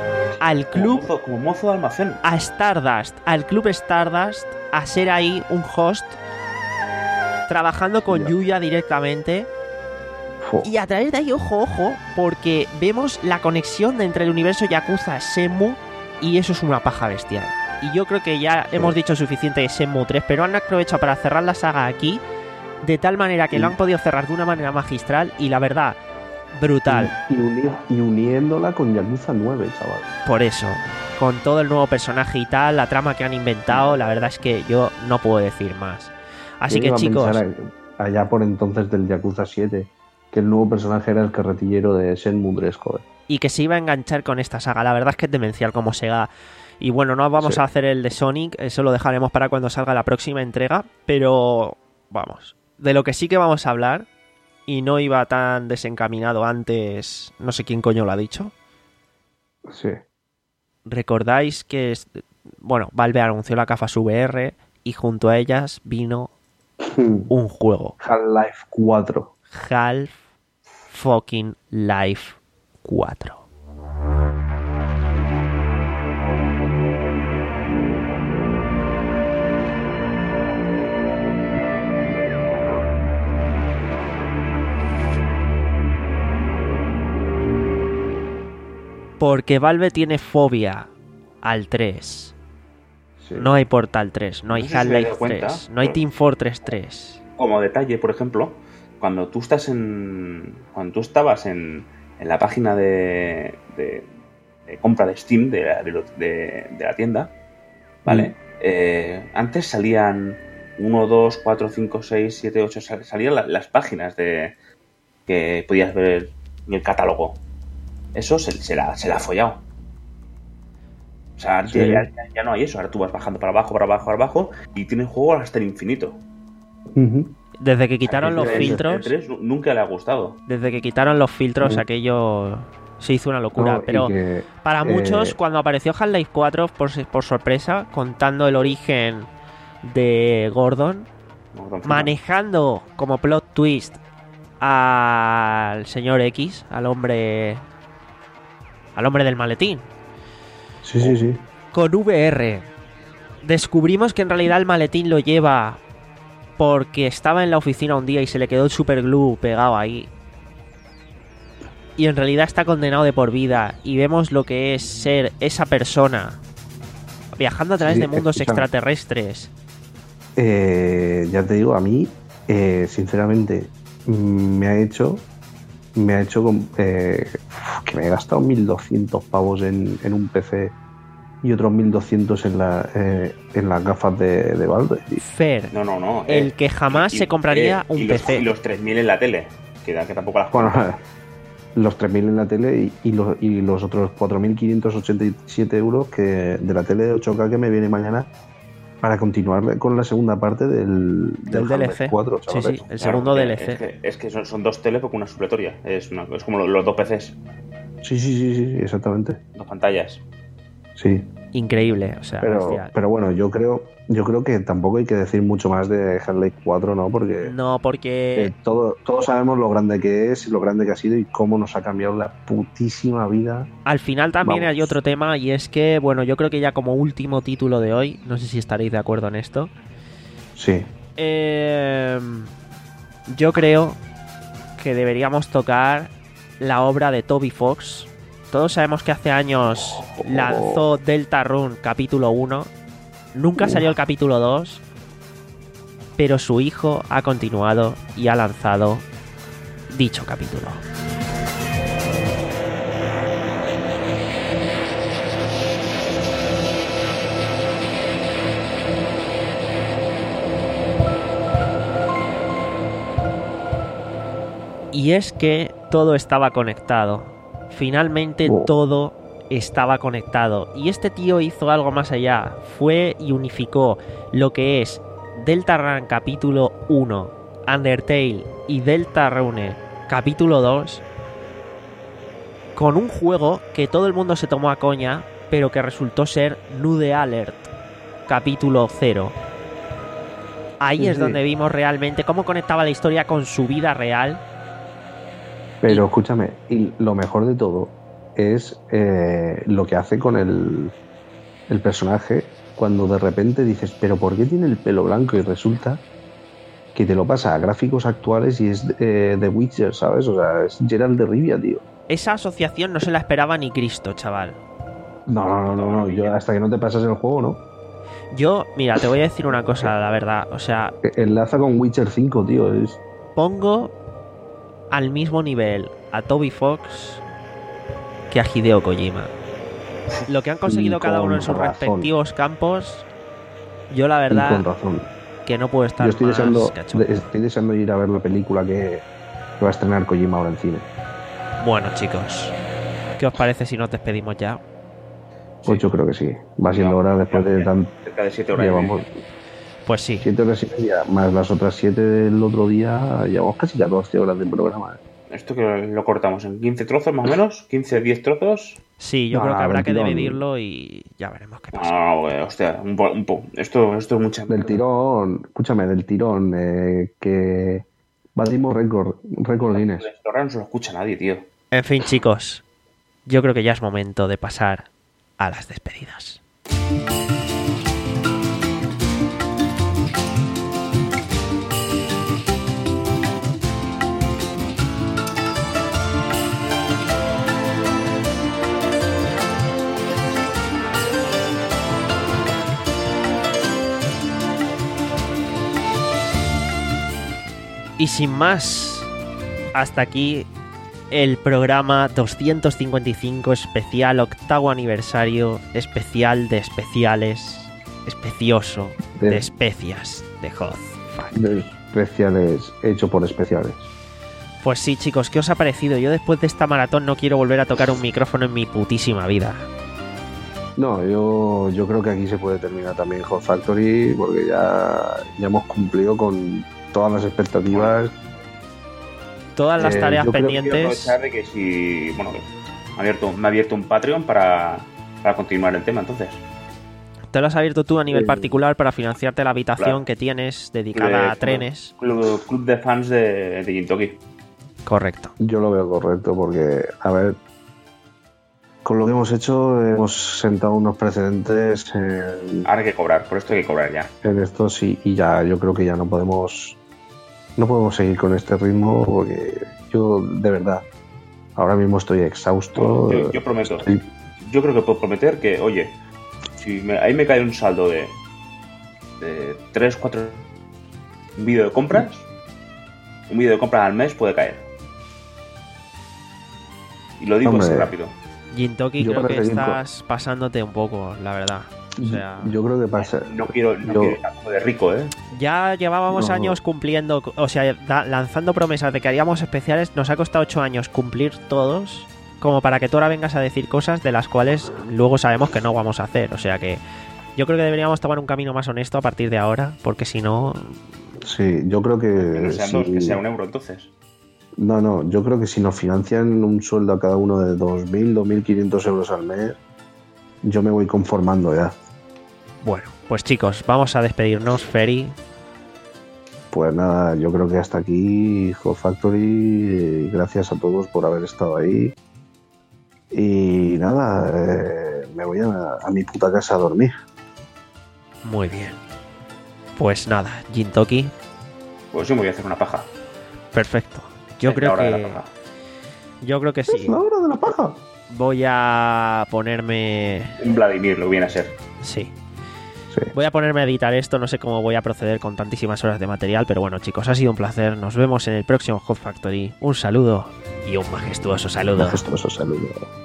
A: al
C: Como
A: club,
C: mozo, como mozo de almacén.
A: a Stardust, al club Stardust, a ser ahí un host, trabajando con
B: Ya.
A: Yuya directamente.
B: Fo.
A: Y a través de ahí, ojo, ojo, porque vemos la conexión de entre el universo Yakuza Shenmue y eso es una paja bestial. Y yo creo que ya hemos dicho suficiente de Shenmue tres, pero han aprovechado para cerrar la saga aquí de tal manera que
B: Sí.
A: lo han podido cerrar de una manera magistral y la verdad, brutal.
B: Y, y uni- y uniéndola con Yakuza nueve, chaval.
A: Por eso, con todo el nuevo personaje y tal, la trama que han inventado, la verdad es que yo no puedo decir más. Así
B: ¿Quién
A: que
B: iba a
A: chicos,
B: pensar a- allá por entonces del Yakuza siete, que el nuevo personaje era el carretillero de Shenmue tres, joder.
A: y que se iba a enganchar con esta saga, la verdad es que es demencial como Sega. Y bueno, no vamos
B: Sí.
A: a hacer el de Sonic, eso lo dejaremos para cuando salga la próxima entrega, pero vamos, de lo que sí que vamos a hablar, y no iba tan desencaminado antes, no sé quién coño lo ha dicho.
B: Sí.
A: Recordáis que, es- bueno, Valve anunció la Cafas V R y junto a ellas vino un juego,
B: Half-Life cuatro.
A: Half fucking Life cuatro. Porque Valve tiene fobia al tres.
B: Sí.
A: No hay Portal tres, no hay
C: No sé si os habéis
A: Half-Life
C: dado cuenta,
A: tres, no hay
C: pero-
A: Team Fortress tres.
C: Como detalle, por ejemplo, cuando tú estás en. Cuando tú estabas en, en la página de, de, de compra de Steam de la, de, lo- de- de la tienda, ¿vale?
B: Mm.
C: Eh, antes salían uno, dos, cuatro, cinco, seis, siete, ocho, sal- salían la- las páginas de que podías ver en el catálogo. Eso se, se la, se la ha follado. O sea, ahora
B: Sí.
C: ya, ya- ya no hay eso. Ahora tú vas bajando para abajo, para abajo, para abajo y tiene juego hasta el infinito.
B: Ujú.
A: Desde que quitaron
C: A
A: los
C: la gente de
A: filtros,
C: tres nunca le ha gustado.
A: desde que quitaron los filtros,
B: Mm.
A: aquello se hizo una locura.
B: No, y
A: pero
B: que,
A: para
B: eh,
A: muchos, cuando apareció Half-Life cuatro, por, por sorpresa, contando el origen de Gordon,
C: No, confirmo.
A: manejando como plot twist al señor X, al hombre, al hombre del maletín,
B: Sí, sí, sí.
A: con V R. Descubrimos que en realidad el maletín lo lleva porque estaba en la oficina un día y se le quedó el superglue pegado ahí. Y en realidad está condenado de por vida. Y vemos lo que es ser esa persona viajando a través
B: Sí,
A: de mundos
B: escúchame.
A: extraterrestres.
B: Eh, ya te digo, a mí, eh, sinceramente, mm, me ha hecho. Me ha hecho com- eh, que me he gastado mil doscientos pavos en, en un P C y otros mil doscientos en, la, eh, en las gafas de, de Valve. tío.
A: Fer,
C: No, no, no.
A: el
C: eh,
A: que jamás
C: y-
A: se compraría
C: eh,
A: un
C: y los,
A: P C.
C: Y los tres mil en la tele. Que, da- que tampoco las
B: Bueno,
C: compro.
B: los tres mil en la tele y, y los, y los otros cuatro mil quinientos ochenta y siete euros que, de la tele de ocho K que me viene mañana para continuar con la segunda parte del,
A: Del D L C.
B: Half-Life cuatro,
A: Sí,
B: chavales.
A: sí, el
C: Claro,
A: segundo
C: porque
A: D L C.
C: Es que, es que son, son dos tele porque una supletoria. Es, una, es como los, los dos P Cs,
B: Sí, sí, sí, sí, sí, exactamente.
C: dos pantallas.
B: Sí.
A: Increíble, o sea,
B: Pero,
A: bestial.
B: pero bueno, yo creo, yo creo que tampoco hay que decir mucho más de Half-Life cuatro, ¿no? Porque
A: No, porque
B: eh, todo, todos sabemos lo grande que es, lo grande que ha sido y cómo nos ha cambiado la putísima vida.
A: al final también
B: Vamos.
A: hay otro tema y es que, bueno, yo creo que ya como último título de hoy, no sé si estaréis de acuerdo en esto,
B: Sí.
A: eh, yo creo que deberíamos tocar la obra de Toby Fox. Todos sabemos que hace años lanzó Deltarune capítulo uno, nunca salió el capítulo dos, pero su hijo ha continuado y ha lanzado dicho capítulo. Y es que todo estaba conectado. Finalmente
B: Oh.
A: todo estaba conectado. Y este tío hizo algo más allá. Fue y unificó lo que es Deltarune capítulo uno, Undertale y Deltarune capítulo dos, con un juego que todo el mundo se tomó a coña, pero que resultó ser Nude Alert capítulo cero. Ahí
B: Sí,
A: es
B: sí.
A: donde vimos realmente cómo conectaba la historia con su vida real.
B: Pero escúchame, y lo mejor de todo es eh, lo que hace con el, el personaje cuando de repente dices, pero ¿por qué tiene el pelo blanco? Y resulta que te lo pasa a gráficos actuales y es eh, The Witcher, ¿sabes? O sea, es Geralt de Rivia, tío.
A: Esa asociación no se la esperaba ni Cristo, chaval.
B: No, no, no, no, no. Yo hasta que no te pasas el juego, ¿no?
A: Yo, mira, te voy a decir una cosa, la verdad. O sea,
B: Enlaza con Witcher cinco, tío. Es...
A: pongo al mismo nivel a Toby Fox que a Hideo Kojima. Lo que han conseguido
B: Y
A: cada
B: con
A: uno en sus
B: razón.
A: respectivos campos, yo la
B: Y con
A: verdad
B: razón.
A: que no puedo estar
B: Yo estoy
A: más
B: deseando,
A: cachondo.
B: de- estoy deseando ir a ver la película que, que va a estrenar Kojima ahora en cine.
A: Bueno, chicos, ¿qué os parece si nos despedimos ya?
B: Pues yo creo que sí. Va siendo hora después de tan...
C: Cerca de siete horas. y
B: Llevamos
C: media.
A: Pues sí.
B: siete horas y media, más las otras siete del otro día, llevamos casi catorce horas de programa.
C: Esto que lo cortamos en quince trozos más o menos, quince, diez trozos.
A: Sí, yo
B: No,
A: creo que habrá
B: del
A: que
B: tirón.
A: dividirlo y ya veremos qué pasa.
C: No, güey, hostia, un po, un po. Esto, esto es mucha
B: Del tirón, escúchame, del tirón, eh, que batimos récord, récord Guinness.
C: Ahora no se lo escucha nadie, tío.
A: En fin, chicos, yo creo que ya es momento de pasar a las despedidas. Y sin más, hasta aquí el programa doscientos cincuenta y cinco especial octavo aniversario especial de especiales, especioso de,
B: De-
A: especias de Hoth
B: De
A: Factory.
B: especiales, hecho por especiales.
A: Pues sí, chicos, ¿qué os ha parecido? Yo después de esta maratón no quiero volver a tocar un micrófono en mi putísima vida.
B: No, yo, yo creo que aquí se puede terminar también Hot Factory porque ya, ya hemos cumplido con todas las expectativas.
A: Todas las
B: Eh,
A: tareas
B: yo creo que
C: Quiero
A: pendientes.
C: aprovechar de que si. Bueno, que me ha abierto, me ha abierto un Patreon para, para continuar el tema, entonces.
A: Te lo has abierto tú a nivel
B: Eh,
A: particular para financiarte la habitación
C: claro.
A: que tienes dedicada a
C: Club-
A: trenes.
C: Club, club de fans de, de Gintoki.
A: Correcto.
B: Yo lo veo correcto porque, a ver, con lo que hemos hecho hemos sentado unos precedentes en,
C: Ahora hay que cobrar, por esto hay que cobrar ya.
B: en esto sí, y ya yo creo que ya no podemos no podemos seguir con este ritmo porque yo de verdad ahora mismo estoy exhausto.
C: Yo, yo prometo.
B: Estoy-
C: Yo creo que puedo prometer que, oye, si me- ahí me cae un saldo de, de tres, cuatro un vídeo de compras, un vídeo de compras al mes puede caer. Y lo digo
B: Hombre.
C: así rápido.
A: Gintoki,
B: Yo
A: creo
B: para
A: que
B: seguir con-
A: estás pasándote un poco, la verdad. O sea,
B: yo creo que pasa.
C: No quiero, no
B: Yo-
C: quiero ir tampoco de rico, ¿eh?
A: ya llevábamos
B: No.
A: años cumpliendo, o sea, da- lanzando promesas de que haríamos especiales. Nos ha costado ocho años cumplir todos, como para que tú ahora vengas a decir cosas de las cuales luego sabemos que no vamos a hacer. O sea que yo creo que deberíamos tomar un camino más honesto a partir de ahora, porque si no,
B: Sí, yo creo que,
C: Que no sean dos,
B: si-
C: que sea un euro entonces.
B: no, no, yo creo que si nos financian un sueldo a cada uno de dos mil, dos mil quinientos euros al mes, yo me voy conformando ya.
A: bueno, pues chicos, vamos a despedirnos, Ferry.
B: Pues nada, yo creo que hasta aquí Hot Factory. Gracias a todos por haber estado ahí. Y nada, eh, me voy a, a mi puta casa a dormir.
A: Muy bien. Pues nada, Gintoki,
C: Pues yo me voy a hacer una paja.
A: perfecto. Yo
C: Es la
A: creo
C: hora de la
A: que
C: paja.
A: yo creo que
B: Es
A: sí.
B: la hora de la paja.
A: Voy a ponerme,
C: Un Vladimir lo viene a ser.
A: sí.
B: Sí.
A: Voy a ponerme a editar esto, no sé cómo voy a proceder con tantísimas horas de material, pero bueno, chicos, ha sido un placer. Nos vemos en el próximo Hot Factory. Un saludo y un majestuoso saludo.
B: Majestuoso saludo.